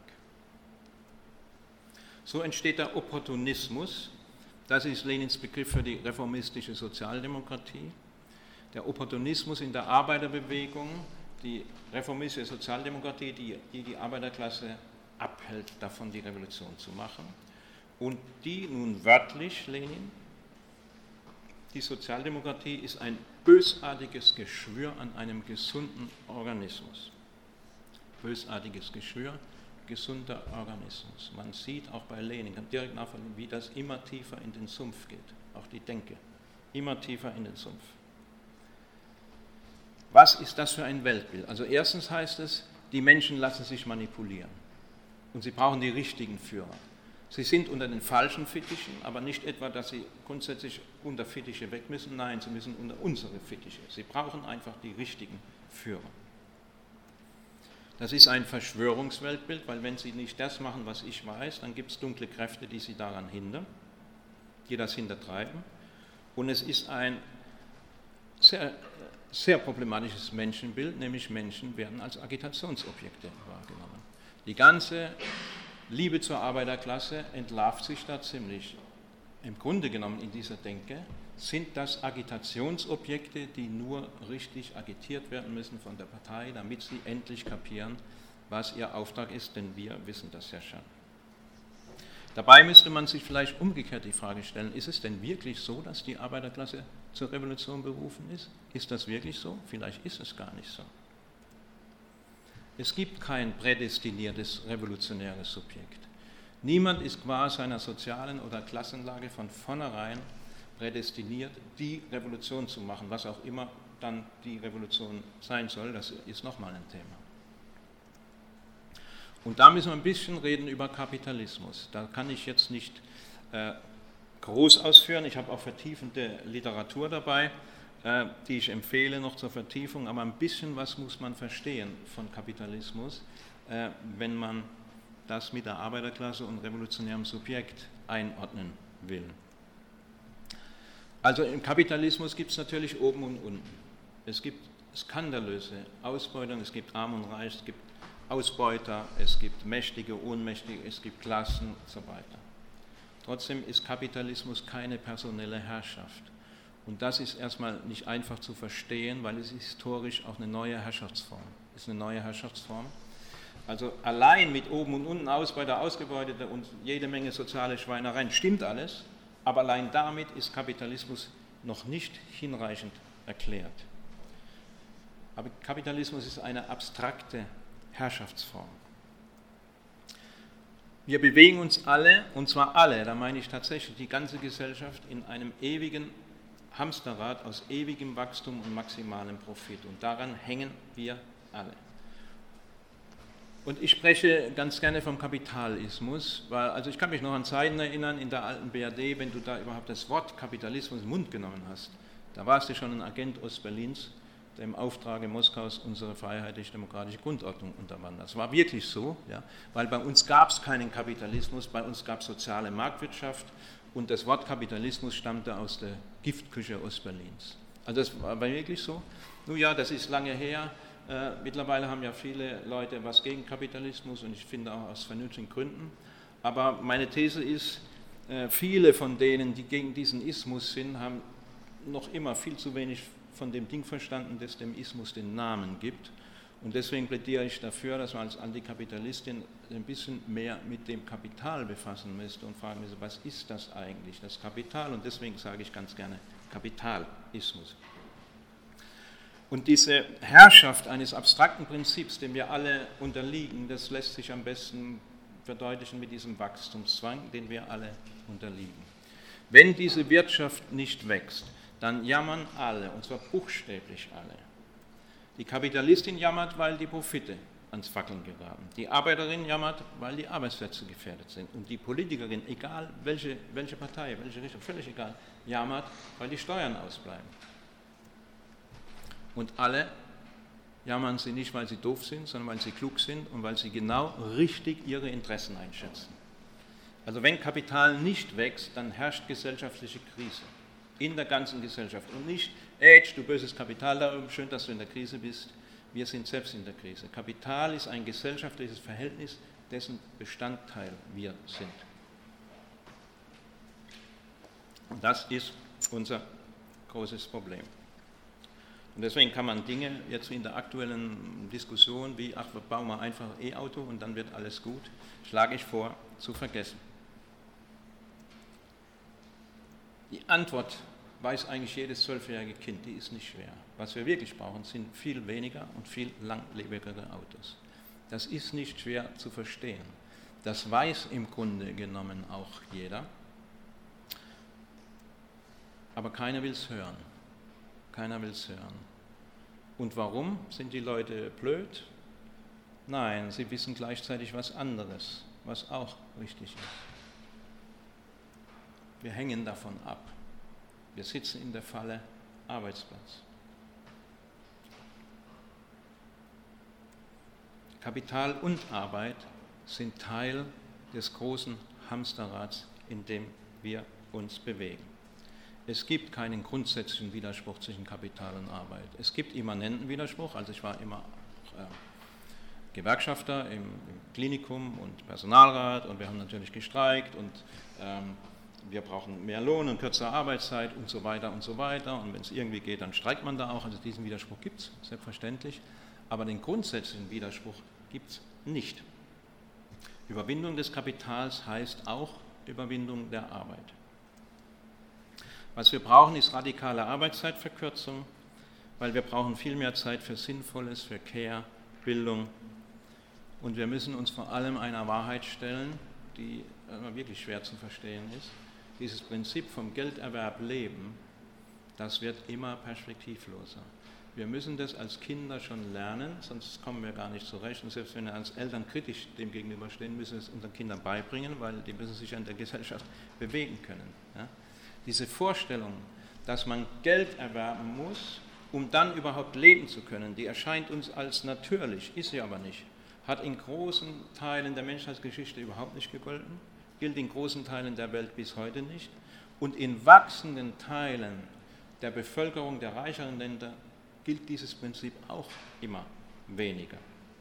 So entsteht der Opportunismus, das ist Lenins Begriff für die reformistische Sozialdemokratie. Der Opportunismus in der Arbeiterbewegung, die reformistische Sozialdemokratie, die die, die Arbeiterklasse abhält, davon die Revolution zu machen und die nun wörtlich, Lenin, die Sozialdemokratie ist ein bösartiges Geschwür an einem gesunden Organismus. Bösartiges Geschwür, gesunder Organismus. Man sieht auch bei Lenin, kann direkt nachvollziehen, wie das immer tiefer in den Sumpf geht, auch die Denke, immer tiefer in den Sumpf. Was ist das für ein Weltbild? Also erstens heißt es, die Menschen lassen sich manipulieren und sie brauchen die richtigen Führer. Sie sind unter den falschen Fittichen, aber nicht etwa, dass sie grundsätzlich unter Fittiche weg müssen, nein, sie müssen unter unsere Fittiche. Sie brauchen einfach die richtigen Führer. Das ist ein Verschwörungsweltbild, weil wenn sie nicht das machen, was ich weiß, dann gibt es dunkle Kräfte, die sie daran hindern, die das hintertreiben. Und es ist ein sehr, sehr problematisches Menschenbild, nämlich Menschen werden als Agitationsobjekte wahrgenommen. Die ganze Liebe zur Arbeiterklasse entlarvt sich da ziemlich. Im Grunde genommen in dieser Denke sind das Agitationsobjekte, die nur richtig agitiert werden müssen von der Partei, damit sie endlich kapieren, was ihr Auftrag ist, denn wir wissen das ja schon. Dabei müsste man sich vielleicht umgekehrt die Frage stellen, ist es denn wirklich so, dass die Arbeiterklasse zur Revolution berufen ist? Ist das wirklich so? Vielleicht ist es gar nicht so. Es gibt kein prädestiniertes revolutionäres Subjekt. Niemand ist qua seiner sozialen oder Klassenlage von vornherein prädestiniert, die Revolution zu machen, was auch immer dann die Revolution sein soll, das ist nochmal ein Thema. Und da müssen wir ein bisschen reden über Kapitalismus. Da kann ich jetzt nicht äh, groß ausführen, ich habe auch vertiefende Literatur dabei, äh, die ich empfehle noch zur Vertiefung, aber ein bisschen was muss man verstehen von Kapitalismus, äh, wenn man das mit der Arbeiterklasse und revolutionärem Subjekt einordnen will. Also im Kapitalismus gibt es natürlich oben und unten. Es gibt skandalöse Ausbeutung, es gibt Arm und Reich, es gibt Ausbeuter, es gibt Mächtige, Ohnmächtige, es gibt Klassen und so weiter. Trotzdem ist Kapitalismus keine personelle Herrschaft. Und das ist erstmal nicht einfach zu verstehen, weil es historisch auch eine neue Herrschaftsform ist. Eine neue Herrschaftsform. Also allein mit oben und unten Ausbeuter, Ausgebeutete und jede Menge soziale Schweinereien stimmt alles, aber allein damit ist Kapitalismus noch nicht hinreichend erklärt. Aber Kapitalismus ist eine abstrakte Herrschaftsform. Wir bewegen uns alle, und zwar alle, da meine ich tatsächlich die ganze Gesellschaft, in einem ewigen Hamsterrad aus ewigem Wachstum und maximalem Profit. Und daran hängen wir alle. Und ich spreche ganz gerne vom Kapitalismus, weil, also ich kann mich noch an Zeiten erinnern, in der alten B R D, wenn du da überhaupt das Wort Kapitalismus im Mund genommen hast, da warst du schon ein Agent Ostberlins, der im Auftrage Moskaus unsere freiheitlich-demokratische Grundordnung unterwandert. Das war wirklich so, ja, weil bei uns gab es keinen Kapitalismus, bei uns gab es soziale Marktwirtschaft und das Wort Kapitalismus stammte aus der Giftküche Ostberlins. Also das war wirklich so. Nun ja, das ist lange her. Äh, mittlerweile haben ja viele Leute was gegen Kapitalismus und ich finde auch aus vernünftigen Gründen. Aber meine These ist, äh, viele von denen, die gegen diesen Ismus sind, haben noch immer viel zu wenig von dem Ding verstanden, das dem Ismus den Namen gibt. Und deswegen plädiere ich dafür, dass man als Antikapitalistin ein bisschen mehr mit dem Kapital befassen müsste und fragen müsste, was ist das eigentlich, das Kapital? Und deswegen sage ich ganz gerne Kapitalismus. Und diese Herrschaft eines abstrakten Prinzips, dem wir alle unterliegen, das lässt sich am besten verdeutlichen mit diesem Wachstumszwang, den wir alle unterliegen. Wenn diese Wirtschaft nicht wächst, dann jammern alle, und zwar buchstäblich alle. Die Kapitalistin jammert, weil die Profite ans Fackeln geraten. Die Arbeiterin jammert, weil die Arbeitsplätze gefährdet sind. Und die Politikerin, egal welche, welche Partei, welche Richtung, völlig egal, jammert, weil die Steuern ausbleiben. Und alle jammern sie nicht, weil sie doof sind, sondern weil sie klug sind und weil sie genau richtig ihre Interessen einschätzen. Also wenn Kapital nicht wächst, dann herrscht gesellschaftliche Krise. In der ganzen Gesellschaft. Und nicht, Edge, du böses Kapital da oben, schön, dass du in der Krise bist. Wir sind selbst in der Krise. Kapital ist ein gesellschaftliches Verhältnis, dessen Bestandteil wir sind. Und das ist unser großes Problem. Und deswegen kann man Dinge jetzt in der aktuellen Diskussion wie, ach, wir bauen mal einfach ein E-Auto und dann wird alles gut, schlage ich vor, zu vergessen. Die Antwort weiß eigentlich jedes zwölfjährige Kind, die ist nicht schwer. Was wir wirklich brauchen, sind viel weniger und viel langlebigere Autos. Das ist nicht schwer zu verstehen. Das weiß im Grunde genommen auch jeder. Aber keiner will es hören. Keiner will es hören. Und warum? Sind die Leute blöd? Nein, sie wissen gleichzeitig was anderes, was auch richtig ist. Wir hängen davon ab. Wir sitzen in der Falle Arbeitsplatz. Kapital und Arbeit sind Teil des großen Hamsterrads, in dem wir uns bewegen. Es gibt keinen grundsätzlichen Widerspruch zwischen Kapital und Arbeit. Es gibt immanenten Widerspruch, also ich war immer äh, Gewerkschafter im, im Klinikum und Personalrat und wir haben natürlich gestreikt und ähm, wir brauchen mehr Lohn und kürzere Arbeitszeit und so weiter und so weiter. Und wenn es irgendwie geht, dann streikt man da auch. Also diesen Widerspruch gibt es, selbstverständlich. Aber den grundsätzlichen Widerspruch gibt es nicht. Überwindung des Kapitals heißt auch Überwindung der Arbeit. Was wir brauchen, ist radikale Arbeitszeitverkürzung, weil wir brauchen viel mehr Zeit für Sinnvolles, für Care, Bildung. Und wir müssen uns vor allem einer Wahrheit stellen, die wirklich schwer zu verstehen ist. Dieses Prinzip vom Gelderwerb leben, das wird immer perspektivloser. Wir müssen das als Kinder schon lernen, sonst kommen wir gar nicht zurecht. Und selbst wenn wir als Eltern kritisch dem gegenüberstehen, müssen wir es unseren Kindern beibringen, weil die müssen sich in der Gesellschaft bewegen können. Ja? Diese Vorstellung, dass man Geld erwerben muss, um dann überhaupt leben zu können, die erscheint uns als natürlich, ist sie aber nicht. Hat in großen Teilen der Menschheitsgeschichte überhaupt nicht gegolten, gilt in großen Teilen der Welt bis heute nicht und in wachsenden Teilen der Bevölkerung der reicheren Länder gilt dieses Prinzip auch immer weniger.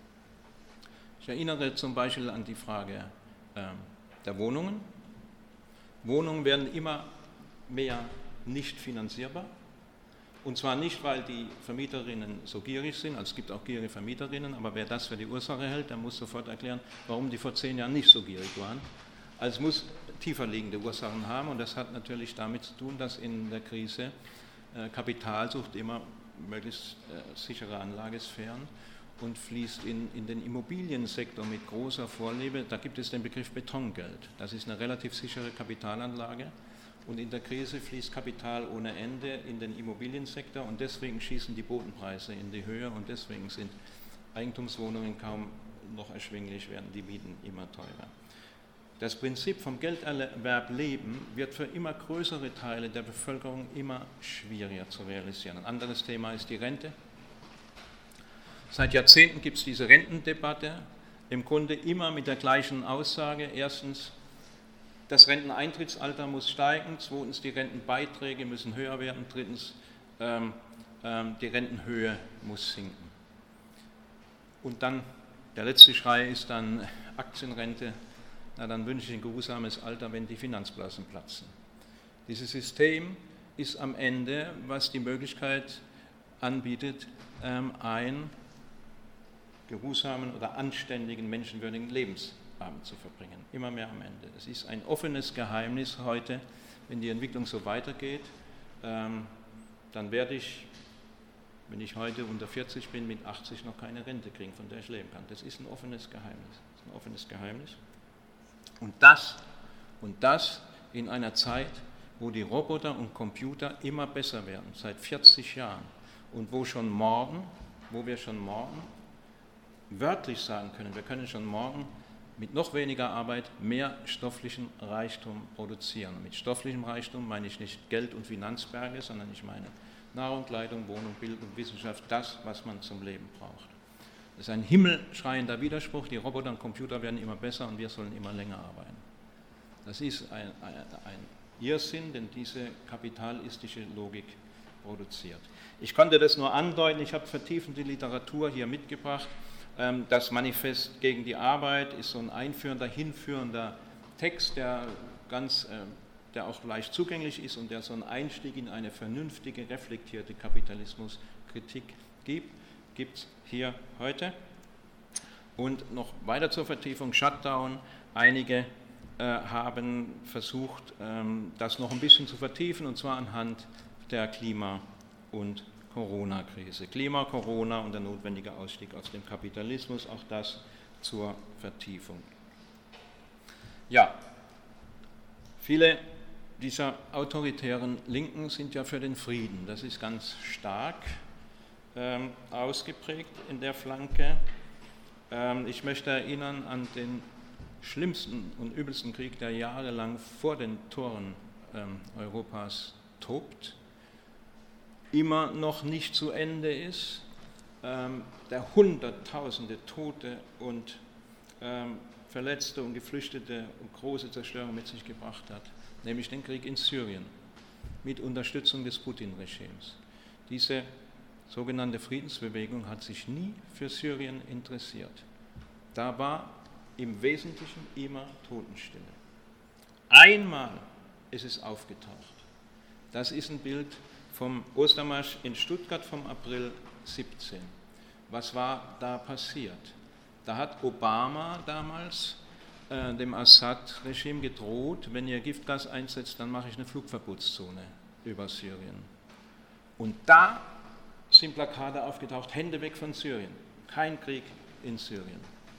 Ich erinnere zum Beispiel an die Frage äh, der Wohnungen. Wohnungen werden immer mehr nicht finanzierbar. Und zwar nicht, weil die Vermieterinnen so gierig sind, also es gibt auch gierige Vermieterinnen, aber wer das für die Ursache hält, der muss sofort erklären, warum die vor zehn Jahren nicht so gierig waren. Also es muss tiefer liegende Ursachen haben und das hat natürlich damit zu tun, dass in der Krise äh, Kapital sucht immer möglichst äh, sichere Anlagesphären und fließt in, in den Immobiliensektor mit großer Vorliebe. Da gibt es den Begriff Betongeld. Das ist eine relativ sichere Kapitalanlage. Und in der Krise fließt Kapital ohne Ende in den Immobiliensektor und deswegen schießen die Bodenpreise in die Höhe und deswegen sind Eigentumswohnungen kaum noch erschwinglich, werden die Mieten immer teurer. Das Prinzip vom Gelderwerb leben wird für immer größere Teile der Bevölkerung immer schwieriger zu realisieren. Ein anderes Thema ist die Rente. Seit Jahrzehnten gibt es diese Rentendebatte, im Grunde immer mit der gleichen Aussage. Erstens, das Renteneintrittsalter muss steigen, zweitens, die Rentenbeiträge müssen höher werden, drittens, ähm, ähm, die Rentenhöhe muss sinken. Und dann, der letzte Schrei ist dann Aktienrente. Na, dann wünsche ich ein geruhsames Alter, wenn die Finanzblasen platzen. Dieses System ist am Ende, was die Möglichkeit anbietet, ähm, einen geruhsamen oder anständigen, menschenwürdigen Lebensabend zu verbringen. Immer mehr am Ende. Es ist ein offenes Geheimnis heute, wenn die Entwicklung so weitergeht, ähm, dann werde ich, wenn ich heute unter vierzig bin, mit achtzig noch keine Rente kriegen, von der ich leben kann. Das ist ein offenes Geheimnis. Das ist ein offenes Geheimnis. Und das, und das in einer Zeit, wo die Roboter und Computer immer besser werden, seit vierzig Jahren, und wo schon morgen, wo wir schon morgen wörtlich sagen können, wir können schon morgen mit noch weniger Arbeit mehr stofflichen Reichtum produzieren. Mit stofflichem Reichtum meine ich nicht Geld und Finanzberge, sondern ich meine Nahrung, Kleidung, Wohnung, Bildung, Wissenschaft, das, was man zum Leben braucht. Das ist ein himmelschreiender Widerspruch, die Roboter und Computer werden immer besser und wir sollen immer länger arbeiten. Das ist ein, ein, ein Irrsinn, den diese kapitalistische Logik produziert. Ich konnte das nur andeuten, ich habe vertiefende Literatur hier mitgebracht. Das Manifest gegen die Arbeit ist so ein einführender, hinführender Text, der, ganz, der auch leicht zugänglich ist und der so einen Einstieg in eine vernünftige, reflektierte Kapitalismuskritik gibt. Gibt es hier heute. Und noch weiter zur Vertiefung, Shutdown. Einige äh, haben versucht, ähm, das noch ein bisschen zu vertiefen, und zwar anhand der Klima- und Corona-Krise. Klima, Corona und der notwendige Ausstieg aus dem Kapitalismus, auch das zur Vertiefung. Ja, viele dieser autoritären Linken sind ja für den Frieden. Das ist ganz stark Ähm, ausgeprägt in der Flanke. Ähm, ich möchte erinnern an den schlimmsten und übelsten Krieg, der jahrelang vor den Toren ähm, Europas tobt, immer noch nicht zu Ende ist, ähm, der Hunderttausende Tote und ähm, Verletzte und Geflüchtete und große Zerstörung mit sich gebracht hat, nämlich den Krieg in Syrien mit Unterstützung des Putin-Regimes. Diese sogenannte Friedensbewegung hat sich nie für Syrien interessiert. Da war im Wesentlichen immer Totenstille. Einmal ist es aufgetaucht. Das ist ein Bild vom Ostermarsch in Stuttgart vom April siebzehn. Was war da passiert? Da hat Obama damals äh, dem Assad-Regime gedroht, wenn ihr Giftgas einsetzt, dann mache ich eine Flugverbotszone über Syrien. Und da sind Plakate aufgetaucht, Hände weg von Syrien, kein Krieg in Syrien.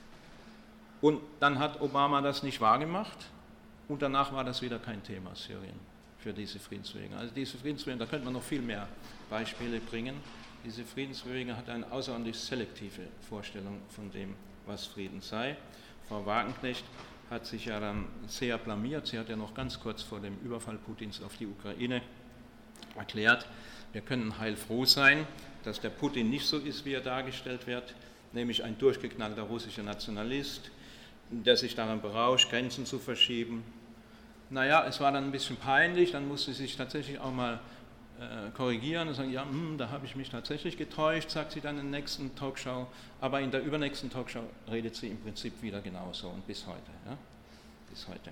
Und dann hat Obama das nicht wahrgemacht und danach war das wieder kein Thema, Syrien, für diese Friedensbewegung. Also diese Friedensbewegung, da könnte man noch viel mehr Beispiele bringen. Diese Friedensbewegung hat eine außerordentlich selektive Vorstellung von dem, was Frieden sei. Frau Wagenknecht hat sich ja dann sehr blamiert, sie hat ja noch ganz kurz vor dem Überfall Putins auf die Ukraine erklärt, wir können heilfroh sein, dass der Putin nicht so ist, wie er dargestellt wird, nämlich ein durchgeknallter russischer Nationalist, der sich daran berauscht, Grenzen zu verschieben. Naja, es war dann ein bisschen peinlich, dann musste sie sich tatsächlich auch mal äh, korrigieren und sagen, ja, hm, da habe ich mich tatsächlich getäuscht, sagt sie dann in der nächsten Talkshow, aber in der übernächsten Talkshow redet sie im Prinzip wieder genauso und bis heute. Ja? Bis heute.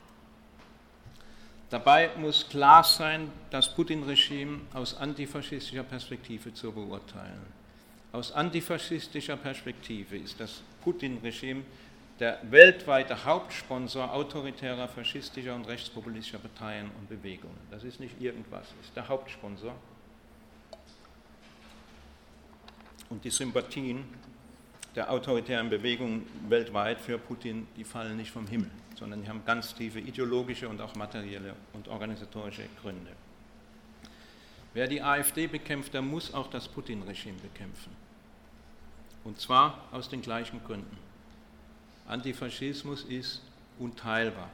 Dabei muss klar sein, das Putin-Regime aus antifaschistischer Perspektive zu beurteilen. Aus antifaschistischer Perspektive ist das Putin-Regime der weltweite Hauptsponsor autoritärer, faschistischer und rechtspopulistischer Parteien und Bewegungen. Das ist nicht irgendwas, das ist der Hauptsponsor. Und die Sympathien der autoritären Bewegungen weltweit für Putin, die fallen nicht vom Himmel, sondern die haben ganz tiefe ideologische und auch materielle und organisatorische Gründe. Wer die AfD bekämpft, der muss auch das Putin-Regime bekämpfen. Und zwar aus den gleichen Gründen. Antifaschismus ist unteilbar.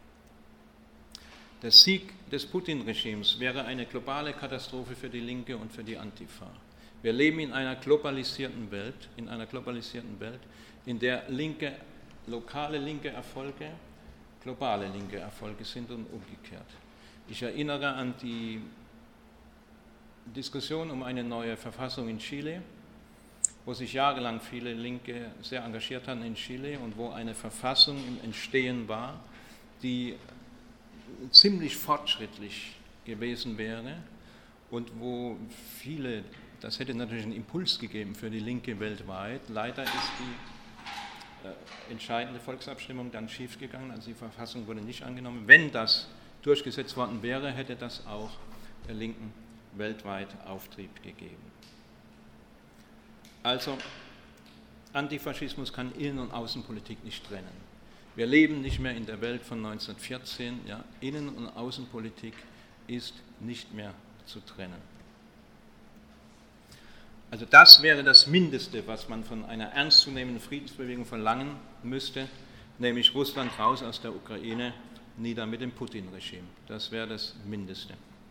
Der Sieg des Putin-Regimes wäre eine globale Katastrophe für die Linke und für die Antifa. Wir leben in einer globalisierten Welt, in einer globalisierten Welt, in der linke, lokale linke Erfolge globale linke Erfolge sind und umgekehrt. Ich erinnere an die Diskussion um eine neue Verfassung in Chile, wo sich jahrelang viele Linke sehr engagiert hatten in Chile und wo eine Verfassung im Entstehen war, die ziemlich fortschrittlich gewesen wäre und wo viele, das hätte natürlich einen Impuls gegeben für die Linke weltweit. Leider ist die äh, entscheidende Volksabstimmung dann schiefgegangen, also die Verfassung wurde nicht angenommen. Wenn das durchgesetzt worden wäre, hätte das auch der Linken weltweit Auftrieb gegeben. Also Antifaschismus kann Innen- und Außenpolitik nicht trennen. Wir leben nicht mehr in der Welt von neunzehnhundertvierzehn, ja, Innen- und Außenpolitik ist nicht mehr zu trennen. Also das wäre das Mindeste, was man von einer ernstzunehmenden Friedensbewegung verlangen müsste, nämlich Russland raus aus der Ukraine, nieder mit dem Putin-Regime. Das wäre das Mindeste.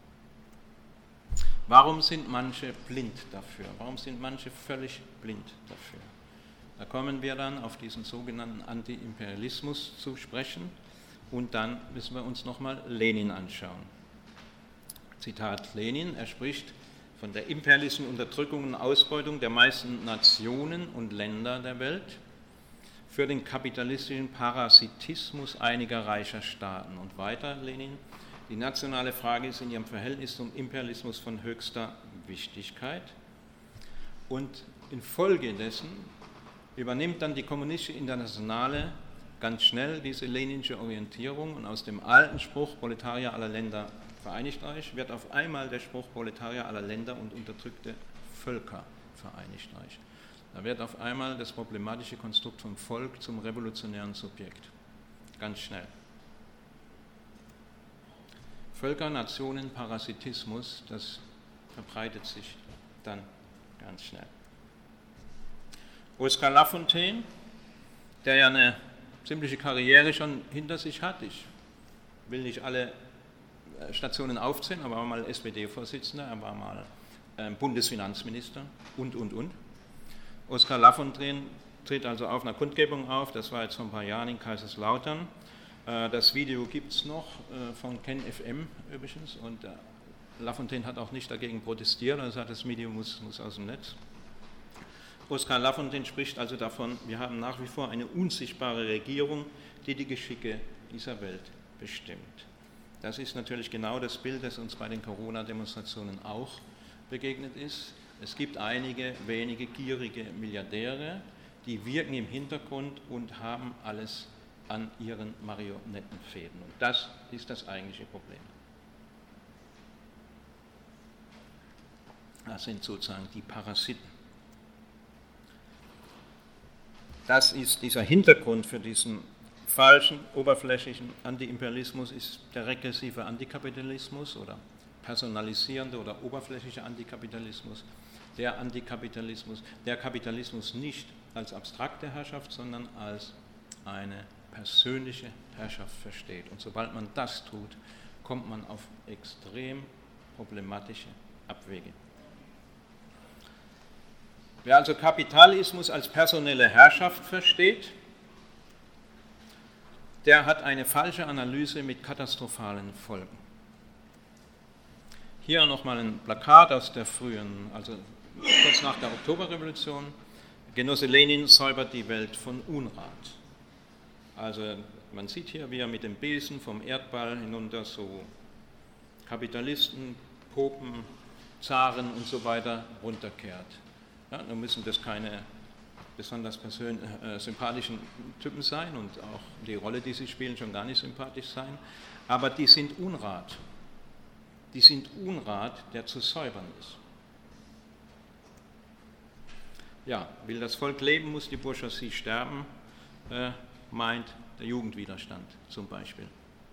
Warum sind manche blind dafür? Warum sind manche völlig blind dafür? Da kommen wir dann auf diesen sogenannten Anti-Imperialismus zu sprechen und dann müssen wir uns nochmal Lenin anschauen. Zitat Lenin, er spricht von der imperialistischen Unterdrückung und Ausbeutung der meisten Nationen und Länder der Welt für den kapitalistischen Parasitismus einiger reicher Staaten. Und weiter Lenin, die nationale Frage ist in ihrem Verhältnis zum Imperialismus von höchster Wichtigkeit und infolgedessen übernimmt dann die kommunistische Internationale ganz schnell diese leninische Orientierung und aus dem alten Spruch Proletarier aller Länder vereinigt euch, wird auf einmal der Spruch Proletarier aller Länder und unterdrückte Völker vereinigt euch. Da wird auf einmal das problematische Konstrukt vom Volk zum revolutionären Subjekt. Ganz schnell. Völker, Nationen, Parasitismus, das verbreitet sich dann ganz schnell. Oskar Lafontaine, der ja eine ziemliche Karriere schon hinter sich hat, ich will nicht alle Stationen aufzählen, er war mal S P D-Vorsitzender, er war mal Bundesfinanzminister und, und, und. Oskar Lafontaine tritt also auf einer Kundgebung auf, das war jetzt vor ein paar Jahren in Kaiserslautern. Das Video gibt es noch von Ken F M übrigens und Lafontaine hat auch nicht dagegen protestiert, er sagt, das Video muss, muss aus dem Netz. Oskar Lafontaine spricht also davon, wir haben nach wie vor eine unsichtbare Regierung, die die Geschicke dieser Welt bestimmt. Das ist natürlich genau das Bild, das uns bei den Corona-Demonstrationen auch begegnet ist. Es gibt einige wenige gierige Milliardäre, die wirken im Hintergrund und haben alles an ihren Marionettenfäden. Und das ist das eigentliche Problem. Das sind sozusagen die Parasiten. Das ist dieser Hintergrund für diesen falschen, oberflächlichen Antiimperialismus, ist der regressive Antikapitalismus oder personalisierende oder oberflächliche Antikapitalismus, der Antikapitalismus, der Kapitalismus nicht als abstrakte Herrschaft, sondern als eine persönliche Herrschaft versteht. Und sobald man das tut, kommt man auf extrem problematische Abwege. Wer also Kapitalismus als personelle Herrschaft versteht, der hat eine falsche Analyse mit katastrophalen Folgen. Hier nochmal ein Plakat aus der frühen, also kurz nach der Oktoberrevolution. Genosse Lenin säubert die Welt von Unrat. Also man sieht hier, wie er mit dem Besen vom Erdball hinunter so Kapitalisten, Popen, Zaren und so weiter runterkehrt. Ja, nun müssen das keine besonders persön- äh, sympathischen Typen sein und auch die Rolle, die sie spielen, schon gar nicht sympathisch sein, aber die sind Unrat. Die sind Unrat, der zu säubern ist. Ja, will das Volk leben, muss die Bourgeoisie sterben, äh, meint der Jugendwiderstand zum Beispiel.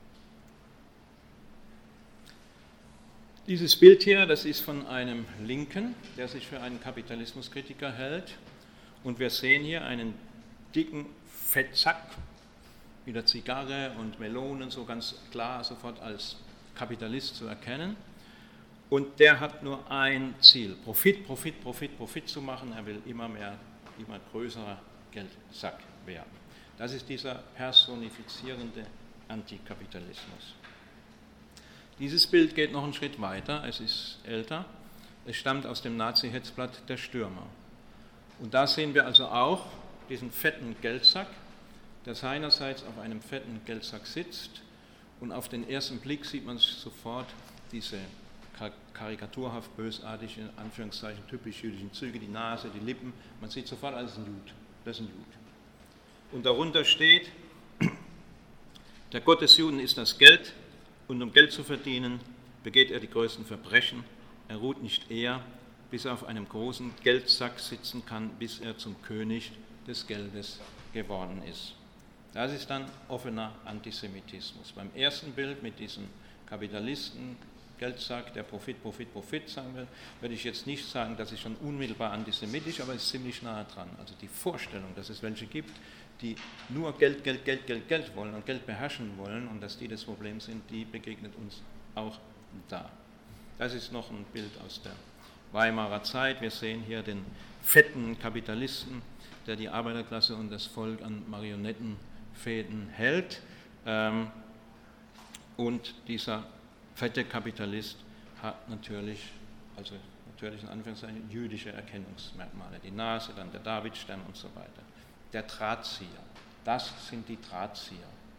Dieses Bild hier, das ist von einem Linken, der sich für einen Kapitalismuskritiker hält. Und wir sehen hier einen dicken Fettsack mit der Zigarre und Melonen, so ganz klar sofort als Kapitalist zu erkennen. Und der hat nur ein Ziel, Profit, Profit, Profit, Profit zu machen. Er will immer mehr, immer größerer Geldsack werden. Das ist dieser personifizierende Antikapitalismus. Dieses Bild geht noch einen Schritt weiter, es ist älter, es stammt aus dem Nazi-Hetzblatt Der Stürmer. Und da sehen wir also auch diesen fetten Geldsack, der seinerseits auf einem fetten Geldsack sitzt, und auf den ersten Blick sieht man sofort diese karikaturhaft bösartigen, Anführungszeichen typisch jüdischen Züge, die Nase, die Lippen, man sieht sofort, alles ein Jud, das ist ein Jud. Und darunter steht, der Gott des Juden ist das Geld, und um Geld zu verdienen, begeht er die größten Verbrechen. Er ruht nicht eher, bis er auf einem großen Geldsack sitzen kann, bis er zum König des Geldes geworden ist. Das ist dann offener Antisemitismus. Beim ersten Bild mit diesem Kapitalisten, Geldsack, der Profit, Profit, Profit sagen will, würde ich jetzt nicht sagen, das ist schon unmittelbar antisemitisch, aber es ist ziemlich nahe dran. Also die Vorstellung, dass es welche gibt, die nur Geld, Geld, Geld, Geld, Geld wollen und Geld beherrschen wollen und dass die das Problem sind, die begegnet uns auch da. Das ist noch ein Bild aus der Weimarer Zeit. Wir sehen hier den fetten Kapitalisten, der die Arbeiterklasse und das Volk an Marionettenfäden hält. Und dieser fette Kapitalist hat natürlich, also natürlich in Anführungszeichen, jüdische Erkennungsmerkmale. Die Nase, dann der Davidstern und so weiter. Der Drahtzieher, das sind die Drahtzieher.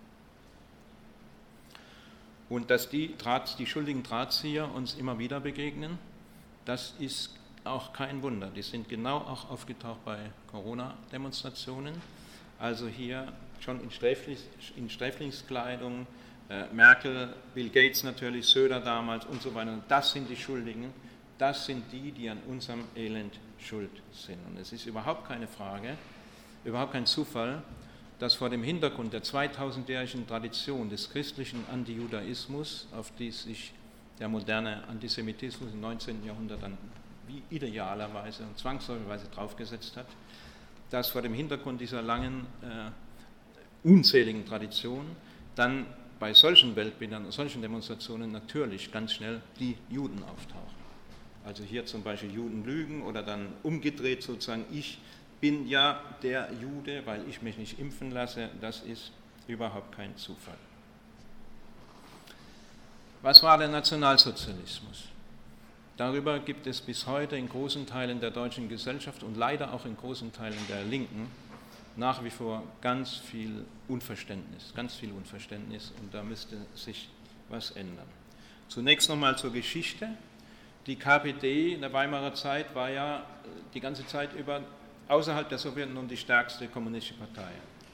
Und dass die, Draht, die schuldigen Drahtzieher uns immer wieder begegnen, das ist auch kein Wunder. Die sind genau auch aufgetaucht bei Corona-Demonstrationen. Also hier schon in, Sträflings, in Sträflingskleidung, äh, Merkel, Bill Gates natürlich, Söder damals und so weiter. Das sind die Schuldigen, das sind die, die an unserem Elend schuld sind. Und es ist überhaupt keine Frage, überhaupt kein Zufall, dass vor dem Hintergrund der zweitausendjährigen Tradition des christlichen Antijudaismus, auf die sich der moderne Antisemitismus im neunzehnten Jahrhundert dann wie idealerweise und zwangsläufigerweise draufgesetzt hat, dass vor dem Hintergrund dieser langen, äh, unzähligen Tradition dann bei solchen Weltbildern, solchen Demonstrationen natürlich ganz schnell die Juden auftauchen. Also hier zum Beispiel Juden lügen oder dann umgedreht sozusagen, ich bin ja der Jude, weil ich mich nicht impfen lasse, das ist überhaupt kein Zufall. Was war der Nationalsozialismus? Darüber gibt es bis heute in großen Teilen der deutschen Gesellschaft und leider auch in großen Teilen der Linken nach wie vor ganz viel Unverständnis, ganz viel Unverständnis, und da müsste sich was ändern. Zunächst nochmal zur Geschichte. Die K P D in der Weimarer Zeit war ja die ganze Zeit über außerhalb der Sowjetunion die stärkste kommunistische Partei.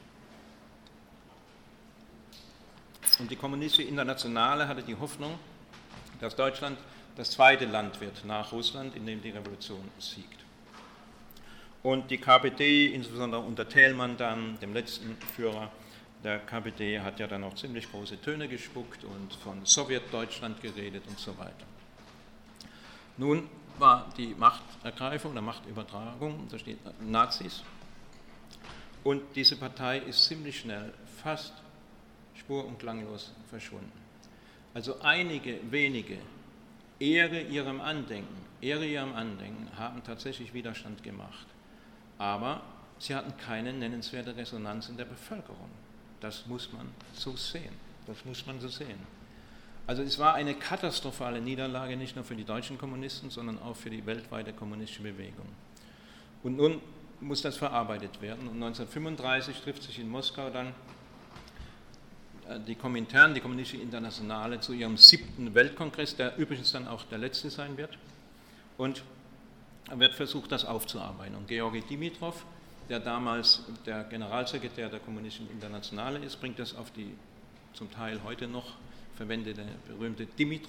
Und die Kommunistische Internationale hatte die Hoffnung, dass Deutschland das zweite Land wird nach Russland, in dem die Revolution siegt. Und die K P D, insbesondere unter Thälmann dann, dem letzten Führer der K P D, hat ja dann auch ziemlich große Töne gespuckt und von Sowjetdeutschland geredet und so weiter. Nun war die Machtergreifung, der Machtübertragung, da steht Nazis, und diese Partei ist ziemlich schnell, fast spur- und klanglos verschwunden. Also einige wenige, Ehre ihrem Andenken, Ehre ihrem Andenken, haben tatsächlich Widerstand gemacht, aber sie hatten keine nennenswerte Resonanz in der Bevölkerung. Das muss man so sehen, das muss man so sehen. Also es war eine katastrophale Niederlage, nicht nur für die deutschen Kommunisten, sondern auch für die weltweite kommunistische Bewegung. Und nun muss das verarbeitet werden. Und neunzehnhundertfünfunddreißig trifft sich in Moskau dann die Komintern, die Kommunistische Internationale, zu ihrem siebten Weltkongress, der übrigens dann auch der letzte sein wird. Und wird versucht, das aufzuarbeiten. Und Georgi Dimitrov, der damals der Generalsekretär der Kommunistischen Internationale ist, bringt das auf die zum Teil heute noch verwendete berühmte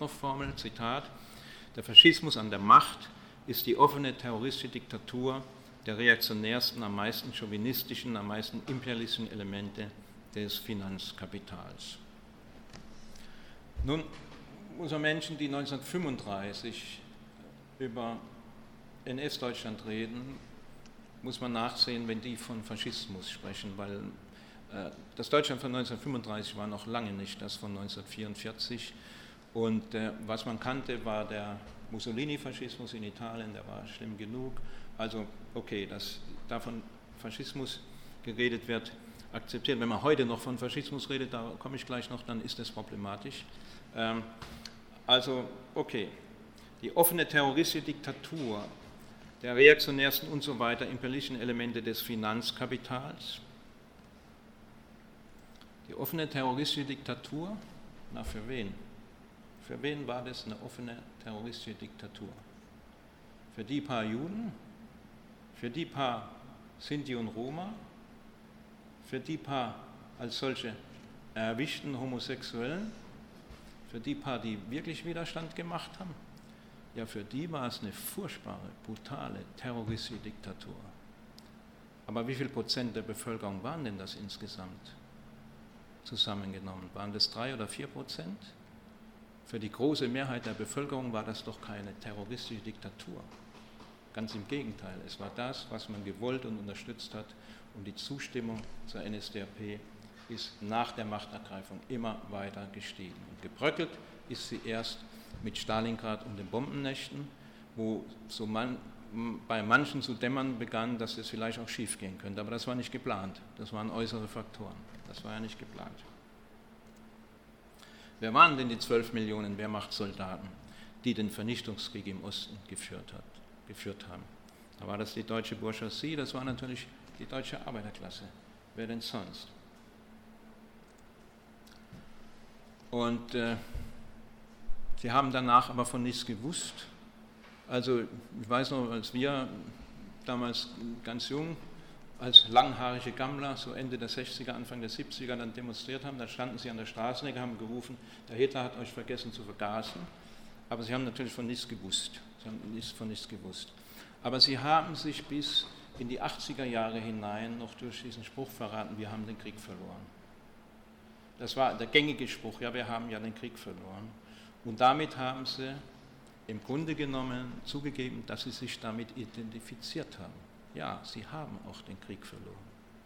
Dimitrov-Formel, Zitat: Der Faschismus an der Macht ist die offene terroristische Diktatur der reaktionärsten, am meisten chauvinistischen, am meisten imperialistischen Elemente des Finanzkapitals. Nun muss man Menschen, die neunzehnhundertfünfunddreißig über N S-Deutschland reden, muss man nachsehen, wenn die von Faschismus sprechen, weil äh, das Deutschland von neunzehnhundertfünfunddreißig war noch lange nicht das von neunzehnhundertvierundvierzig und äh, was man kannte, war der Mussolini-Faschismus in Italien, der war schlimm genug, also okay, dass da von Faschismus geredet wird, akzeptiert. Wenn man heute noch von Faschismus redet, da komme ich gleich noch, dann ist das problematisch. Ähm, also okay, die offene terroristische Diktatur der reaktionärsten und so weiter imperialistischen Elemente des Finanzkapitals. Die offene terroristische Diktatur, na für wen? Für wen war das eine offene terroristische Diktatur? Für die paar Juden? Für die paar Sinti und Roma? Für die paar als solche erwischten Homosexuellen? Für die paar, die wirklich Widerstand gemacht haben? Ja, für die war es eine furchtbare, brutale, terroristische Diktatur. Aber wie viel Prozent der Bevölkerung waren denn das insgesamt zusammengenommen? Waren das drei oder vier Prozent? Für die große Mehrheit der Bevölkerung war das doch keine terroristische Diktatur. Ganz im Gegenteil, es war das, was man gewollt und unterstützt hat, und die Zustimmung zur N S D A P ist nach der Machtergreifung immer weiter gestiegen. Und gebröckelt ist sie erst mit Stalingrad und den Bombennächten, wo so man, bei manchen zu dämmern begann, dass es vielleicht auch schief gehen könnte. Aber das war nicht geplant, das waren äußere Faktoren, das war ja nicht geplant. Wer waren denn die zwölf Millionen Wehrmachtssoldaten, die den Vernichtungskrieg im Osten geführt, hat, geführt haben? Da war das die deutsche Bourgeoisie, das war natürlich die deutsche Arbeiterklasse. Wer denn sonst? Und äh, sie haben danach aber von nichts gewusst. Also ich weiß noch, als wir damals ganz jung, als langhaarige Gammler, so Ende der sechziger, Anfang der siebziger dann demonstriert haben, da standen sie an der Straßenecke, haben gerufen, der Hitler hat euch vergessen zu vergasen. Aber sie haben natürlich von nichts gewusst. Sie haben nichts von nichts gewusst. Aber sie haben sich bis in die achtziger Jahre hinein noch durch diesen Spruch verraten, wir haben den Krieg verloren. Das war der gängige Spruch, ja, wir haben ja den Krieg verloren. Und damit haben sie im Grunde genommen zugegeben, dass sie sich damit identifiziert haben. Ja, sie haben auch den Krieg verloren.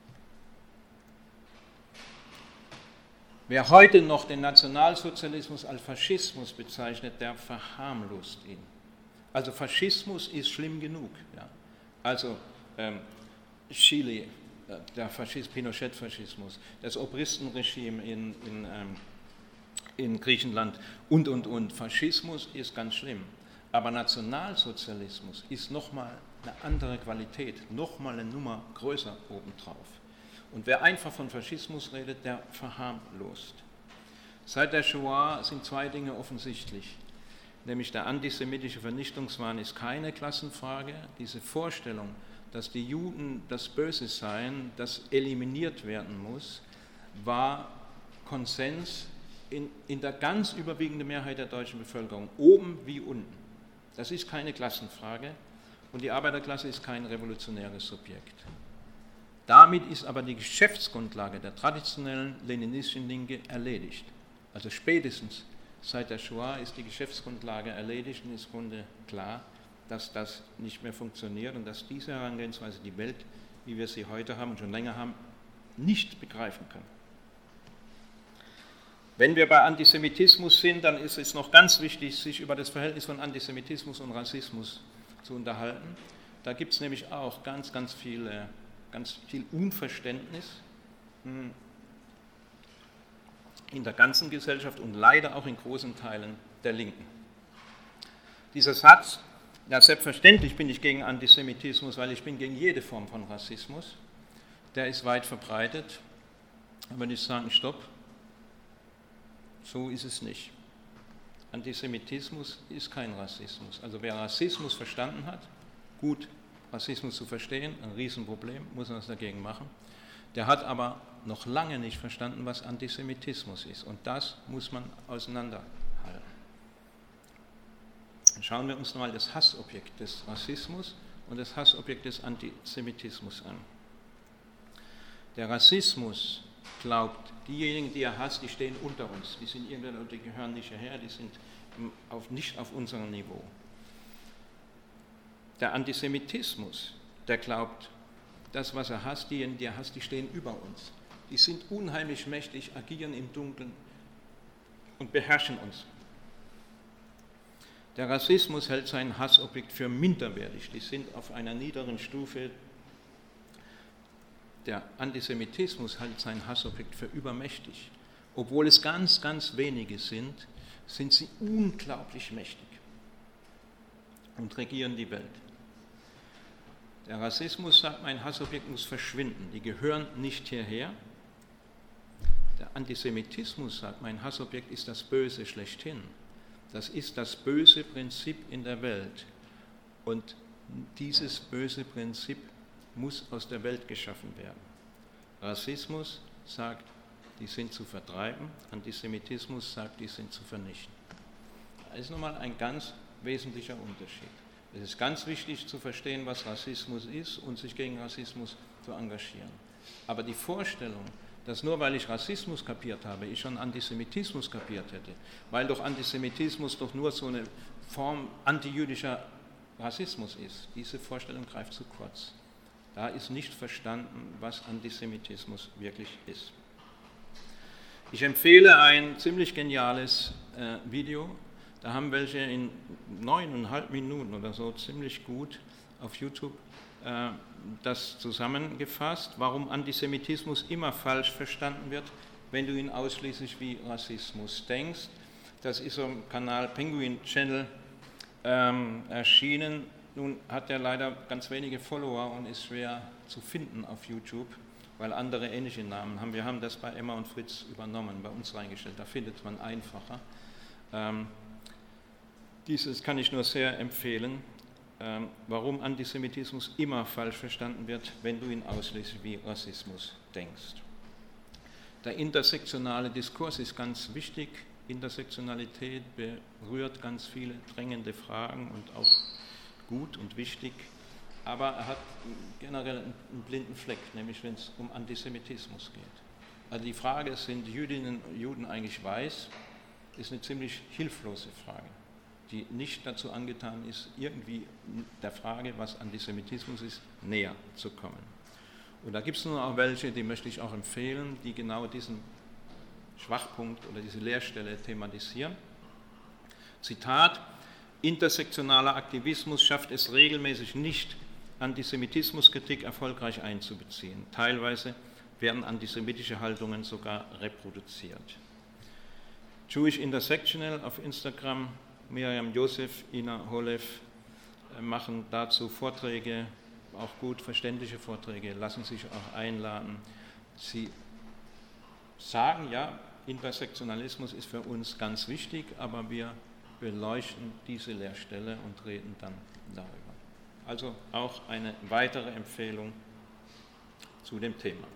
Wer heute noch den Nationalsozialismus als Faschismus bezeichnet, der verharmlost ihn. Also Faschismus ist schlimm genug. Ja. Also ähm, Chile, der Faschist, Pinochet-Faschismus, das Obristenregime in, in, ähm, in Griechenland und, und, und. Faschismus ist ganz schlimm. Aber Nationalsozialismus ist nochmal eine andere Qualität, nochmal eine Nummer größer obendrauf. Und wer einfach von Faschismus redet, der verharmlost. Seit der Shoah sind zwei Dinge offensichtlich. Nämlich der antisemitische Vernichtungswahn ist keine Klassenfrage. Diese Vorstellung, dass die Juden das Böse seien, das eliminiert werden muss, war Konsens in, in der ganz überwiegenden Mehrheit der deutschen Bevölkerung, oben wie unten. Das ist keine Klassenfrage und die Arbeiterklasse ist kein revolutionäres Subjekt. Damit ist aber die Geschäftsgrundlage der traditionellen leninistischen Linke erledigt. Also spätestens seit der Shoah ist die Geschäftsgrundlage erledigt und ist im Grunde klar, dass das nicht mehr funktioniert und dass diese Herangehensweise die Welt, wie wir sie heute haben und schon länger haben, nicht begreifen kann. Wenn wir bei Antisemitismus sind, dann ist es noch ganz wichtig, sich über das Verhältnis von Antisemitismus und Rassismus zu unterhalten. Da gibt es nämlich auch ganz, ganz viel, ganz viel Unverständnis in der ganzen Gesellschaft und leider auch in großen Teilen der Linken. Dieser Satz, ja, selbstverständlich bin ich gegen Antisemitismus, weil ich bin gegen jede Form von Rassismus, der ist weit verbreitet. Da würde ich sagen, stopp, so ist es nicht. Antisemitismus ist kein Rassismus. Also wer Rassismus verstanden hat, gut, Rassismus zu verstehen, ein Riesenproblem, muss man was dagegen machen. Der hat aber noch lange nicht verstanden, was Antisemitismus ist. Und das muss man auseinanderhalten. Schauen wir uns mal das Hassobjekt des Rassismus und das Hassobjekt des Antisemitismus an. Der Rassismus glaubt, diejenigen, die er hasst, die stehen unter uns, die sind irgendwann, die gehören nicht hierher, die sind auf, nicht auf unserem Niveau. Der Antisemitismus, der glaubt, das, was er hasst, diejenigen, die er hasst, die stehen über uns. Die sind unheimlich mächtig, agieren im Dunkeln und beherrschen uns. Der Rassismus hält sein Hassobjekt für minderwertig, die sind auf einer niederen Stufe. Der Antisemitismus hält sein Hassobjekt für übermächtig. Obwohl es ganz, ganz wenige sind, sind sie unglaublich mächtig und regieren die Welt. Der Rassismus sagt, mein Hassobjekt muss verschwinden, die gehören nicht hierher. Der Antisemitismus sagt, mein Hassobjekt ist das Böse schlechthin. Das ist das böse Prinzip in der Welt. Und dieses böse Prinzip muss aus der Welt geschaffen werden. Rassismus sagt, die sind zu vertreiben, Antisemitismus sagt, die sind zu vernichten. Das ist nochmal ein ganz wesentlicher Unterschied. Es ist ganz wichtig zu verstehen, was Rassismus ist und sich gegen Rassismus zu engagieren. Aber die Vorstellung, dass nur weil ich Rassismus kapiert habe, ich schon Antisemitismus kapiert hätte, weil doch Antisemitismus doch nur so eine Form antijüdischer Rassismus ist, diese Vorstellung greift zu kurz. Da ist nicht verstanden, was Antisemitismus wirklich ist. Ich empfehle ein ziemlich geniales äh, Video, da haben welche in neuneinhalb Minuten oder so ziemlich gut auf YouTube äh, das zusammengefasst, warum Antisemitismus immer falsch verstanden wird, wenn du ihn ausschließlich wie Rassismus denkst. Das ist am Kanal Penguin Channel ähm, erschienen. Nun hat er leider ganz wenige Follower und ist schwer zu finden auf YouTube, weil andere ähnliche Namen haben. Wir haben das bei Emma und Fritz übernommen, bei uns reingestellt, da findet man einfacher. Ähm, dieses kann ich nur sehr empfehlen, ähm, warum Antisemitismus immer falsch verstanden wird, wenn du ihn ausschließlich wie Rassismus denkst. Der intersektionale Diskurs ist ganz wichtig. Intersektionalität berührt ganz viele drängende Fragen und auch gut und wichtig, aber er hat generell einen blinden Fleck, nämlich wenn es um Antisemitismus geht. Also die Frage, sind Jüdinnen und Juden eigentlich weiß, ist eine ziemlich hilflose Frage, die nicht dazu angetan ist, irgendwie der Frage, was Antisemitismus ist, näher zu kommen. Und da gibt es nur auch welche, die möchte ich auch empfehlen, die genau diesen Schwachpunkt oder diese Leerstelle thematisieren. Zitat: Intersektionaler Aktivismus schafft es regelmäßig nicht, Antisemitismuskritik erfolgreich einzubeziehen. Teilweise werden antisemitische Haltungen sogar reproduziert. Jewish Intersectional auf Instagram, Miriam Josef, Ina Holev machen dazu Vorträge, auch gut verständliche Vorträge, lassen sich auch einladen. Sie sagen, ja, Intersektionalismus ist für uns ganz wichtig, aber wir beleuchten diese Leerstelle und reden dann darüber. Also auch eine weitere Empfehlung zu dem Thema.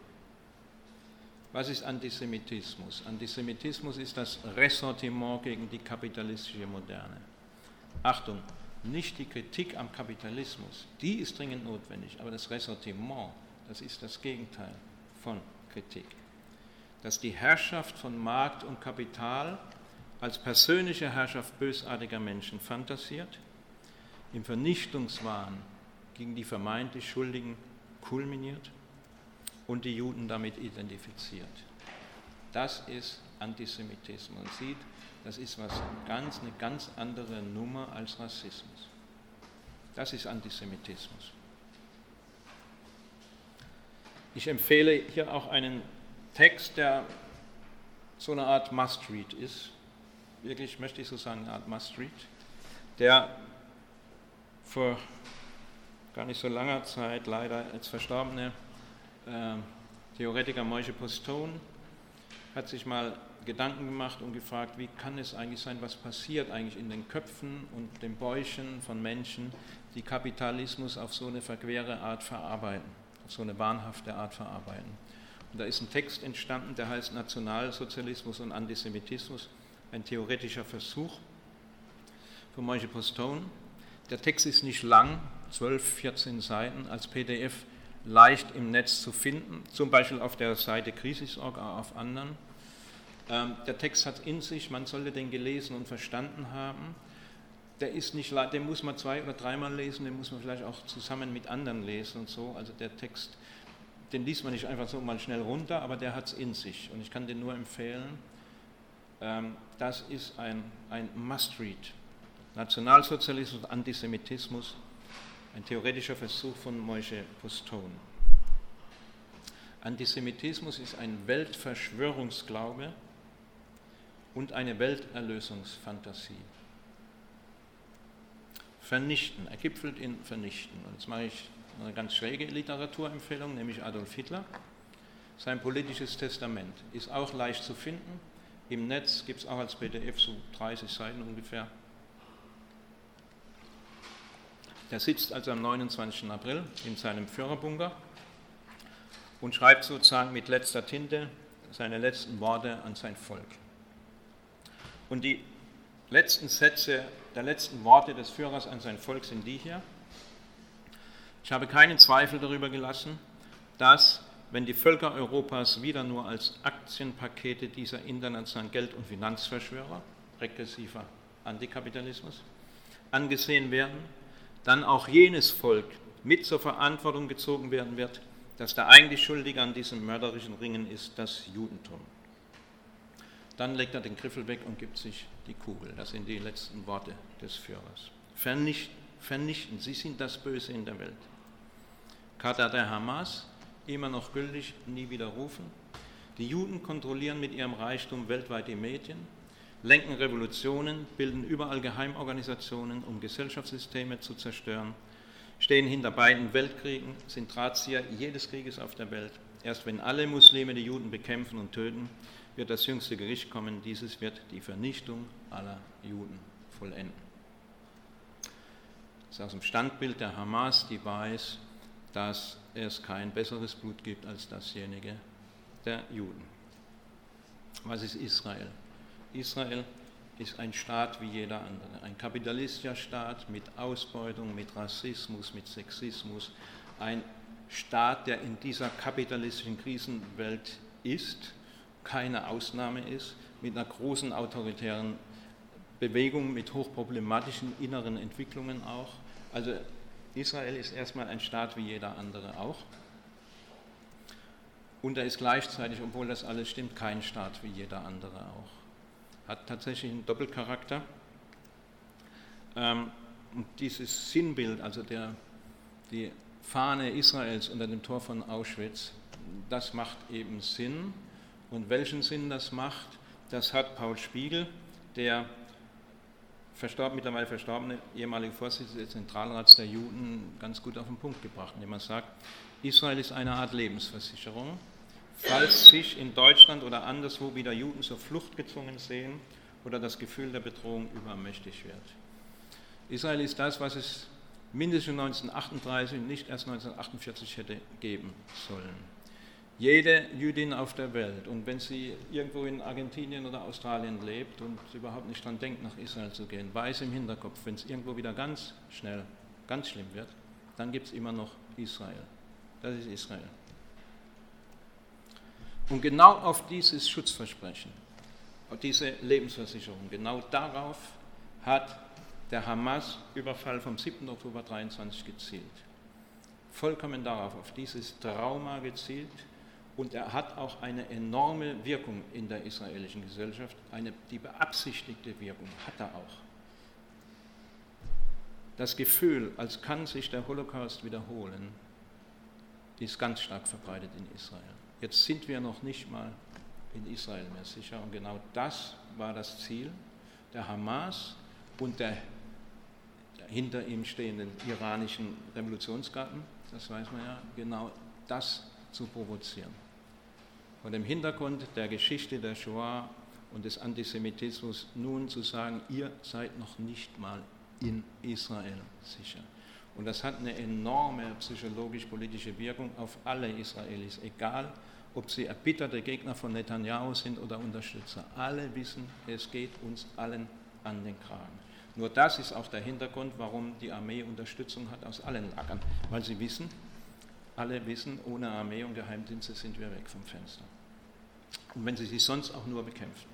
Was ist Antisemitismus? Antisemitismus ist das Ressentiment gegen die kapitalistische Moderne. Achtung, nicht die Kritik am Kapitalismus, die ist dringend notwendig, aber das Ressentiment, das ist das Gegenteil von Kritik. Dass die Herrschaft von Markt und Kapital als persönliche Herrschaft bösartiger Menschen fantasiert, im Vernichtungswahn gegen die vermeintlich Schuldigen kulminiert und die Juden damit identifiziert. Das ist Antisemitismus. Man sieht, das ist was ganz, eine ganz andere Nummer als Rassismus. Das ist Antisemitismus. Ich empfehle hier auch einen Text, der so eine Art Must-Read ist, wirklich möchte ich so sagen, eine Art Must-Read, der vor gar nicht so langer Zeit leider als verstorbene äh, Theoretiker Moishe Postone hat sich mal Gedanken gemacht und gefragt, wie kann es eigentlich sein, was passiert eigentlich in den Köpfen und den Bäuchen von Menschen, die Kapitalismus auf so eine verquere Art verarbeiten, auf so eine wahnhafte Art verarbeiten. Und da ist ein Text entstanden, der heißt Nationalsozialismus und Antisemitismus, ein theoretischer Versuch von Moishe Postone, Der Text ist nicht lang, zwölf, vierzehn Seiten, als P D F leicht im Netz zu finden, zum Beispiel auf der Seite Krisis Punkt org, auch auf anderen. Der Text hat in sich, man sollte den gelesen und verstanden haben. Der ist nicht, den muss man zwei oder dreimal lesen, den muss man vielleicht auch zusammen mit anderen lesen und so. Also der Text, den liest man nicht einfach so mal schnell runter, aber der hat es in sich und ich kann den nur empfehlen. Das ist ein, ein Must-Read. Nationalsozialismus und Antisemitismus, ein theoretischer Versuch von Moishe Postone. Antisemitismus ist ein Weltverschwörungsglaube und eine Welterlösungsfantasie. Vernichten, er gipfelt in Vernichten. Und jetzt mache ich eine ganz schräge Literaturempfehlung, nämlich Adolf Hitler. Sein politisches Testament ist auch leicht zu finden. Im Netz gibt es auch als P D F so dreißig Seiten ungefähr. Der sitzt also am neunundzwanzigsten April in seinem Führerbunker und schreibt sozusagen mit letzter Tinte seine letzten Worte an sein Volk. Und die letzten Sätze der letzten Worte des Führers an sein Volk sind die hier. Ich habe keinen Zweifel darüber gelassen, dass, wenn die Völker Europas wieder nur als Aktienpakete dieser internationalen Geld- und Finanzverschwörer, regressiver Antikapitalismus, angesehen werden, dann auch jenes Volk mit zur Verantwortung gezogen werden wird, dass der eigentlich Schuldige an diesem mörderischen Ringen ist, das Judentum. Dann legt er den Griffel weg und gibt sich die Kugel. Das sind die letzten Worte des Führers. Vernichten, vernichten, Sie sind das Böse in der Welt. Charta der Hamas, immer noch gültig, nie widerrufen. Die Juden kontrollieren mit ihrem Reichtum weltweit die Medien, lenken Revolutionen, bilden überall Geheimorganisationen, um Gesellschaftssysteme zu zerstören, stehen hinter beiden Weltkriegen, sind Drahtzieher jedes Krieges auf der Welt. Erst wenn alle Muslime die Juden bekämpfen und töten, wird das jüngste Gericht kommen. Dieses wird die Vernichtung aller Juden vollenden. Das ist aus dem Standbild der Hamas, die weiß, dass es kein besseres Blut gibt als dasjenige der Juden. Was ist Israel? Israel ist ein Staat wie jeder andere, ein kapitalistischer Staat mit Ausbeutung, mit Rassismus, mit Sexismus, ein Staat, der in dieser kapitalistischen Krisenwelt ist, keine Ausnahme ist, mit einer großen autoritären Bewegung, mit hochproblematischen inneren Entwicklungen auch. Also Israel ist erstmal ein Staat wie jeder andere auch. Und er ist gleichzeitig, obwohl das alles stimmt, kein Staat wie jeder andere auch. Hat tatsächlich einen Doppelcharakter. Und dieses Sinnbild, also der, die Fahne Israels unter dem Tor von Auschwitz, das macht eben Sinn. Und welchen Sinn das macht, das hat Paul Spiegel, der verstorben, mittlerweile verstorbene ehemalige Vorsitzende des Zentralrats der Juden, ganz gut auf den Punkt gebracht, indem er sagt, Israel ist eine Art Lebensversicherung. Falls sich in Deutschland oder anderswo wieder Juden zur Flucht gezwungen sehen oder das Gefühl der Bedrohung übermächtig wird. Israel ist das, was es mindestens neunzehnhundertachtunddreißig, nicht erst neunzehnhundertachtundvierzig hätte geben sollen. Jede Jüdin auf der Welt, und wenn sie irgendwo in Argentinien oder Australien lebt und überhaupt nicht daran denkt, nach Israel zu gehen, weiß im Hinterkopf, wenn es irgendwo wieder ganz schnell, ganz schlimm wird, dann gibt es immer noch Israel. Das ist Israel. Und genau auf dieses Schutzversprechen, auf diese Lebensversicherung, genau darauf hat der Hamas-Überfall vom siebten Oktober neunzehnhundertdreiundzwanzig gezielt. Vollkommen darauf, auf dieses Trauma gezielt. Und er hat auch eine enorme Wirkung in der israelischen Gesellschaft, eine, die beabsichtigte Wirkung hat er auch. Das Gefühl, als kann sich der Holocaust wiederholen, ist ganz stark verbreitet in Israel. Jetzt sind wir noch nicht mal in Israel mehr sicher und genau das war das Ziel der Hamas und der, der hinter ihm stehenden iranischen Revolutionsgarden, das weiß man ja, genau das zu provozieren. Vor dem Hintergrund der Geschichte der Shoah und des Antisemitismus nun zu sagen, ihr seid noch nicht mal in Israel sicher. Und das hat eine enorme psychologisch-politische Wirkung auf alle Israelis, egal ob sie erbitterte Gegner von Netanyahu sind oder Unterstützer. Alle wissen, es geht uns allen an den Kragen. Nur das ist auch der Hintergrund, warum die Armee Unterstützung hat aus allen Lagern, weil sie wissen, alle wissen, ohne Armee und Geheimdienste sind wir weg vom Fenster. Und wenn sie sich sonst auch nur bekämpfen.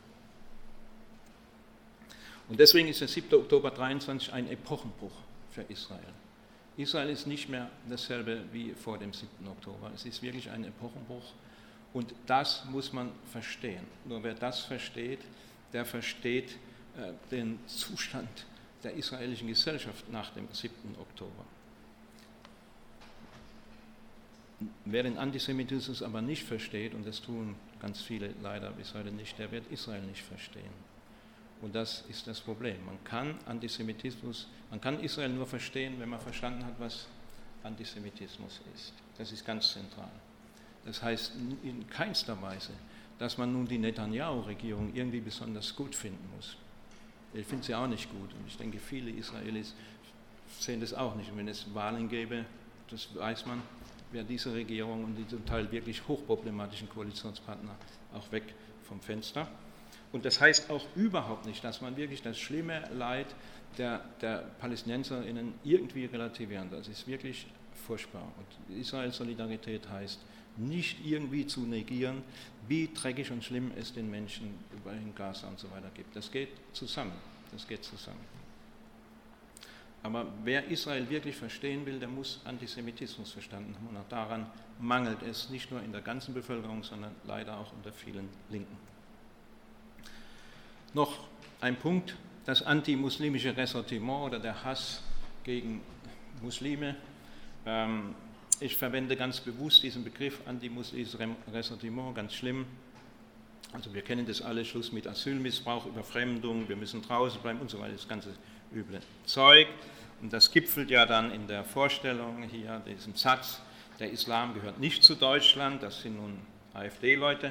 Und deswegen ist der siebte Oktober dreiundzwanzig ein Epochenbruch für Israel. Israel ist nicht mehr dasselbe wie vor dem siebten Oktober. Es ist wirklich ein Epochenbruch und das muss man verstehen. Nur wer das versteht, der versteht äh, den Zustand der israelischen Gesellschaft nach dem siebten Oktober. Wer den Antisemitismus aber nicht versteht, und das tun ganz viele leider bis heute nicht, der wird Israel nicht verstehen. Und das ist das Problem. Man kann Antisemitismus, man kann Israel nur verstehen, wenn man verstanden hat, was Antisemitismus ist. Das ist ganz zentral. Das heißt in keinster Weise, dass man nun die Netanyahu-Regierung irgendwie besonders gut finden muss. Ich finde sie auch nicht gut und ich denke, viele Israelis sehen das auch nicht. Und wenn es Wahlen gäbe, das weiß man, wäre diese Regierung und die zum Teil wirklich hochproblematischen Koalitionspartner auch weg vom Fenster. Und das heißt auch überhaupt nicht, dass man wirklich das schlimme Leid der, der PalästinenserInnen irgendwie relativieren. Das ist wirklich furchtbar. Und Israels Solidarität heißt, nicht irgendwie zu negieren, wie dreckig und schlimm es den Menschen in Gaza und so weiter gibt. Das geht zusammen. Das geht zusammen. Aber wer Israel wirklich verstehen will, der muss Antisemitismus verstanden haben. Und auch daran mangelt es nicht nur in der ganzen Bevölkerung, sondern leider auch unter vielen Linken. Noch ein Punkt, das antimuslimische Ressentiment oder der Hass gegen Muslime. Ähm, ich verwende ganz bewusst diesen Begriff antimuslimisches Ressentiment, ganz schlimm. Also wir kennen das alle, Schluss mit Asylmissbrauch, Überfremdung, wir müssen draußen bleiben und so weiter, das ganze üble Zeug. Und das gipfelt ja dann in der Vorstellung hier, diesem Satz, der Islam gehört nicht zu Deutschland, das sind nun AfD-Leute.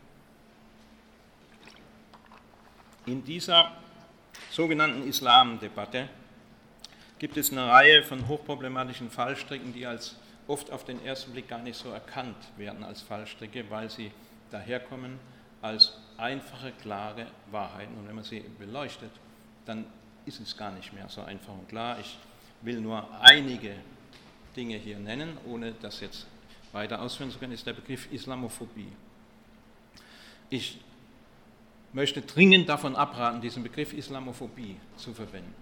In dieser sogenannten Islamdebatte gibt es eine Reihe von hochproblematischen Fallstricken, die als oft auf den ersten Blick gar nicht so erkannt werden als Fallstricke, weil sie daherkommen als einfache, klare Wahrheiten. Und wenn man sie beleuchtet, dann ist es gar nicht mehr so einfach und klar. Ich will nur einige Dinge hier nennen, ohne das jetzt weiter ausführen zu können, ist der Begriff Islamophobie. Ich möchte dringend davon abraten, diesen Begriff Islamophobie zu verwenden.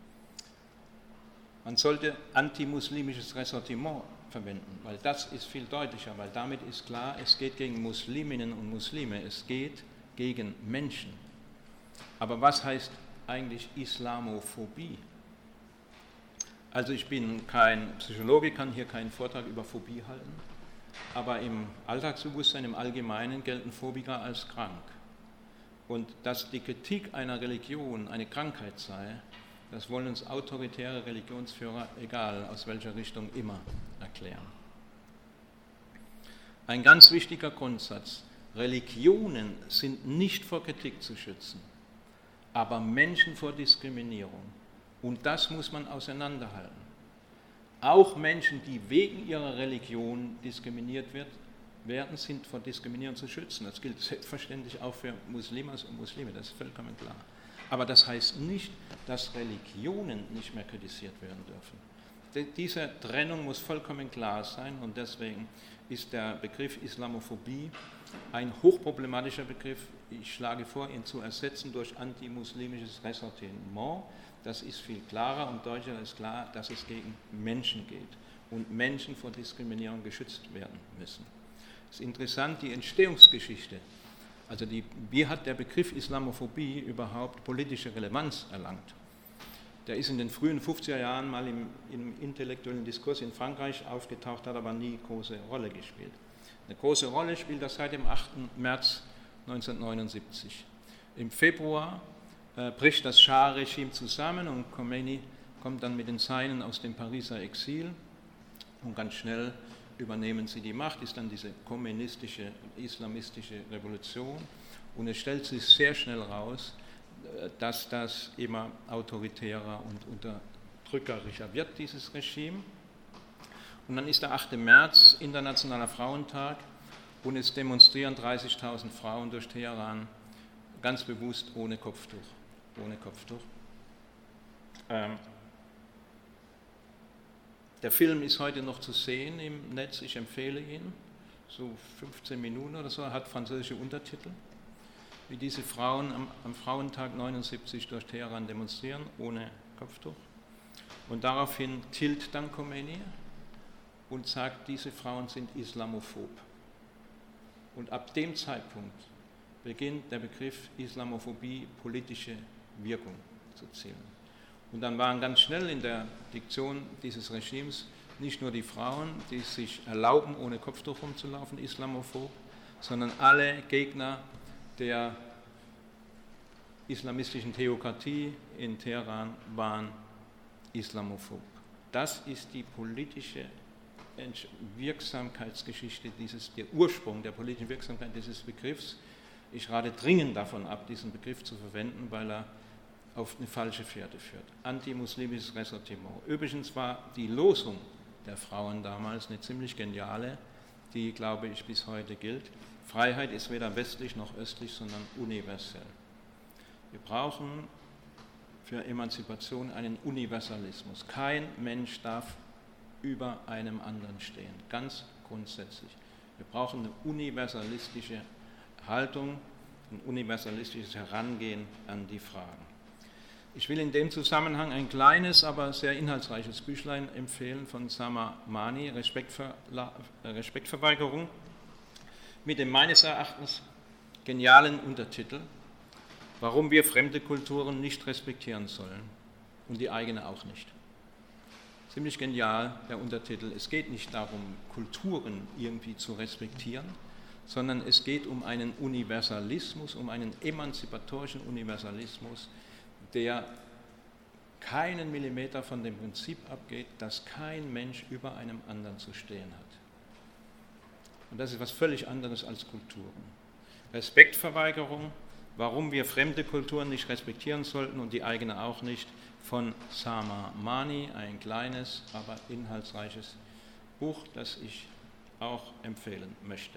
Man sollte antimuslimisches Ressentiment verwenden, weil das ist viel deutlicher, weil damit ist klar, es geht gegen Musliminnen und Muslime, es geht gegen Menschen. Aber was heißt eigentlich Islamophobie? Also ich bin kein Psychologe, kann hier keinen Vortrag über Phobie halten, aber im Alltagsbewusstsein, im Allgemeinen gelten Phobiker als krank. Und dass die Kritik einer Religion eine Krankheit sei, das wollen uns autoritäre Religionsführer, egal aus welcher Richtung, immer erklären. Ein ganz wichtiger Grundsatz: Religionen sind nicht vor Kritik zu schützen, aber Menschen vor Diskriminierung. Und das muss man auseinanderhalten. Auch Menschen, die wegen ihrer Religion diskriminiert wird, werden, sind vor Diskriminierung zu schützen. Das gilt selbstverständlich auch für Muslimas und Muslime, das ist vollkommen klar. Aber das heißt nicht, dass Religionen nicht mehr kritisiert werden dürfen. Diese Trennung muss vollkommen klar sein und deswegen ist der Begriff Islamophobie ein hochproblematischer Begriff. Ich schlage vor, ihn zu ersetzen durch antimuslimisches Ressentiment. Das ist viel klarer und deutlicher ist klar, dass es gegen Menschen geht und Menschen vor Diskriminierung geschützt werden müssen. Es ist interessant, die Entstehungsgeschichte, also die, wie hat der Begriff Islamophobie überhaupt politische Relevanz erlangt? Der ist in den frühen fünfziger Jahren mal im, im intellektuellen Diskurs in Frankreich aufgetaucht, hat aber nie große Rolle gespielt. Eine große Rolle spielt das seit dem achten März neunzehnhundertneunundsiebzig. Im Februar äh, bricht das Schah-Regime zusammen und Khomeini kommt dann mit den Seinen aus dem Pariser Exil und ganz schnell übernehmen sie die Macht, ist dann diese kommunistische, islamistische Revolution und es stellt sich sehr schnell raus, dass das immer autoritärer und unterdrückerischer wird, dieses Regime. Und dann ist der achte März, Internationaler Frauentag, und es demonstrieren dreißigtausend Frauen durch Teheran, ganz bewusst ohne Kopftuch. Ohne Kopftuch. Ähm, der Film ist heute noch zu sehen im Netz, ich empfehle ihn, so fünfzehn Minuten oder so, hat französische Untertitel, wie diese Frauen am, am Frauentag neunundsiebzig durch Teheran demonstrieren, ohne Kopftuch. Und daraufhin tilt dann Khomeini und sagt, diese Frauen sind islamophob. Und ab dem Zeitpunkt beginnt der Begriff Islamophobie politische Wirkung zu zielen. Und dann waren ganz schnell in der Diktion dieses Regimes nicht nur die Frauen, die sich erlauben, ohne Kopftuch rumzulaufen, islamophob, sondern alle Gegner der islamistischen Theokratie in Teheran waren islamophob. Das ist die politische Wirksamkeitsgeschichte, dieses, der Ursprung der politischen Wirksamkeit dieses Begriffs. Ich rate dringend davon ab, diesen Begriff zu verwenden, weil er auf eine falsche Fährte führt. Antimuslimisches Ressentiment. Übrigens war die Losung der Frauen damals eine ziemlich geniale, die, glaube ich, bis heute gilt. Freiheit ist weder westlich noch östlich, sondern universell. Wir brauchen für Emanzipation einen Universalismus. Kein Mensch darf über einem anderen stehen, ganz grundsätzlich. Wir brauchen eine universalistische Haltung, ein universalistisches Herangehen an die Fragen. Ich will in dem Zusammenhang ein kleines, aber sehr inhaltsreiches Büchlein empfehlen von Sama Mani, Respektver- Respektverweigerung, mit dem meines Erachtens genialen Untertitel, warum wir fremde Kulturen nicht respektieren sollen und die eigene auch nicht. Ziemlich genial der Untertitel. Es geht nicht darum, Kulturen irgendwie zu respektieren, sondern es geht um einen Universalismus, um einen emanzipatorischen Universalismus, der keinen Millimeter von dem Prinzip abgeht, dass kein Mensch über einem anderen zu stehen hat. Und das ist was völlig anderes als Kulturen. Respektverweigerung, warum wir fremde Kulturen nicht respektieren sollten und die eigene auch nicht, von Sama Mani, ein kleines, aber inhaltsreiches Buch, das ich auch empfehlen möchte.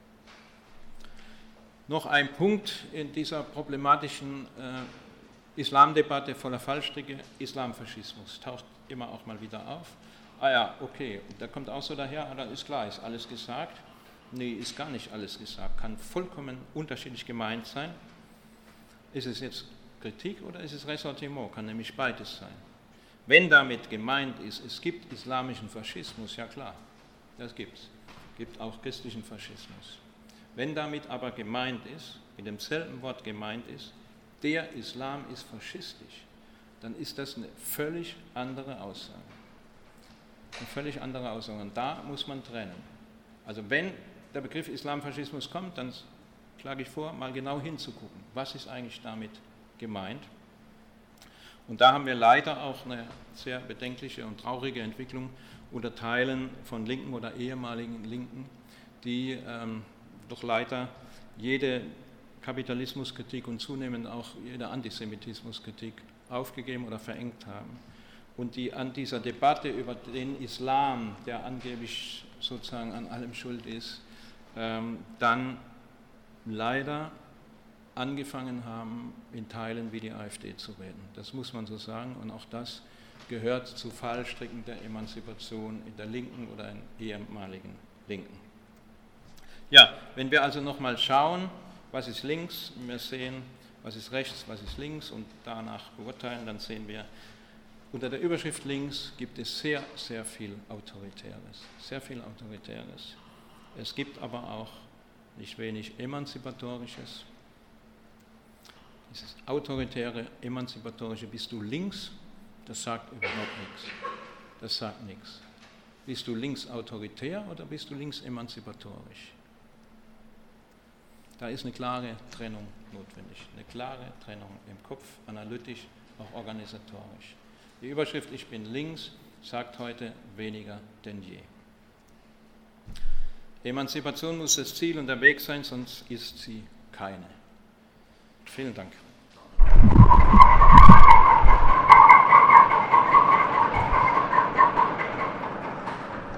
Noch ein Punkt in dieser problematischen äh, Islamdebatte voller Fallstricke, Islamfaschismus, taucht immer auch mal wieder auf. Ah ja, okay, da kommt auch so daher, ah, dann ist klar, ist alles gesagt. Nee, ist gar nicht alles gesagt, kann vollkommen unterschiedlich gemeint sein. Ist es jetzt Kritik oder ist es Ressentiment? Kann nämlich beides sein. Wenn damit gemeint ist, es gibt islamischen Faschismus, ja klar, das gibt es. Es gibt auch christlichen Faschismus. Wenn damit aber gemeint ist, mit demselben Wort gemeint ist, der Islam ist faschistisch, dann ist das eine völlig andere Aussage. Eine völlig andere Aussage. Und da muss man trennen. Also wenn der Begriff Islamfaschismus kommt, dann schlage ich vor, mal genau hinzugucken. Was ist eigentlich damit gemeint? Und da haben wir leider auch eine sehr bedenkliche und traurige Entwicklung unter Teilen von Linken oder ehemaligen Linken, die ähm, doch leider jede Kapitalismuskritik und zunehmend auch jede Antisemitismuskritik aufgegeben oder verengt haben und die an dieser Debatte über den Islam, der angeblich sozusagen an allem schuld ist, ähm, dann leider angefangen haben, in Teilen wie die AfD zu reden. Das muss man so sagen und auch das gehört zu Fallstricken der Emanzipation in der Linken oder in ehemaligen Linken. Ja, wenn wir also nochmal schauen, was ist links, wir sehen, was ist rechts, was ist links und danach beurteilen, dann sehen wir, unter der Überschrift links gibt es sehr, sehr viel Autoritäres, sehr viel Autoritäres. Es gibt aber auch nicht wenig Emanzipatorisches. Dieses autoritäre, emanzipatorische, bist du links, das sagt überhaupt nichts. Das sagt nichts. Bist du links autoritär oder bist du links emanzipatorisch? Da ist eine klare Trennung notwendig, eine klare Trennung im Kopf, analytisch, auch organisatorisch. Die Überschrift "Ich bin links" sagt heute weniger denn je. Emanzipation muss das Ziel und der Weg sein, sonst ist sie keine. Vielen Dank.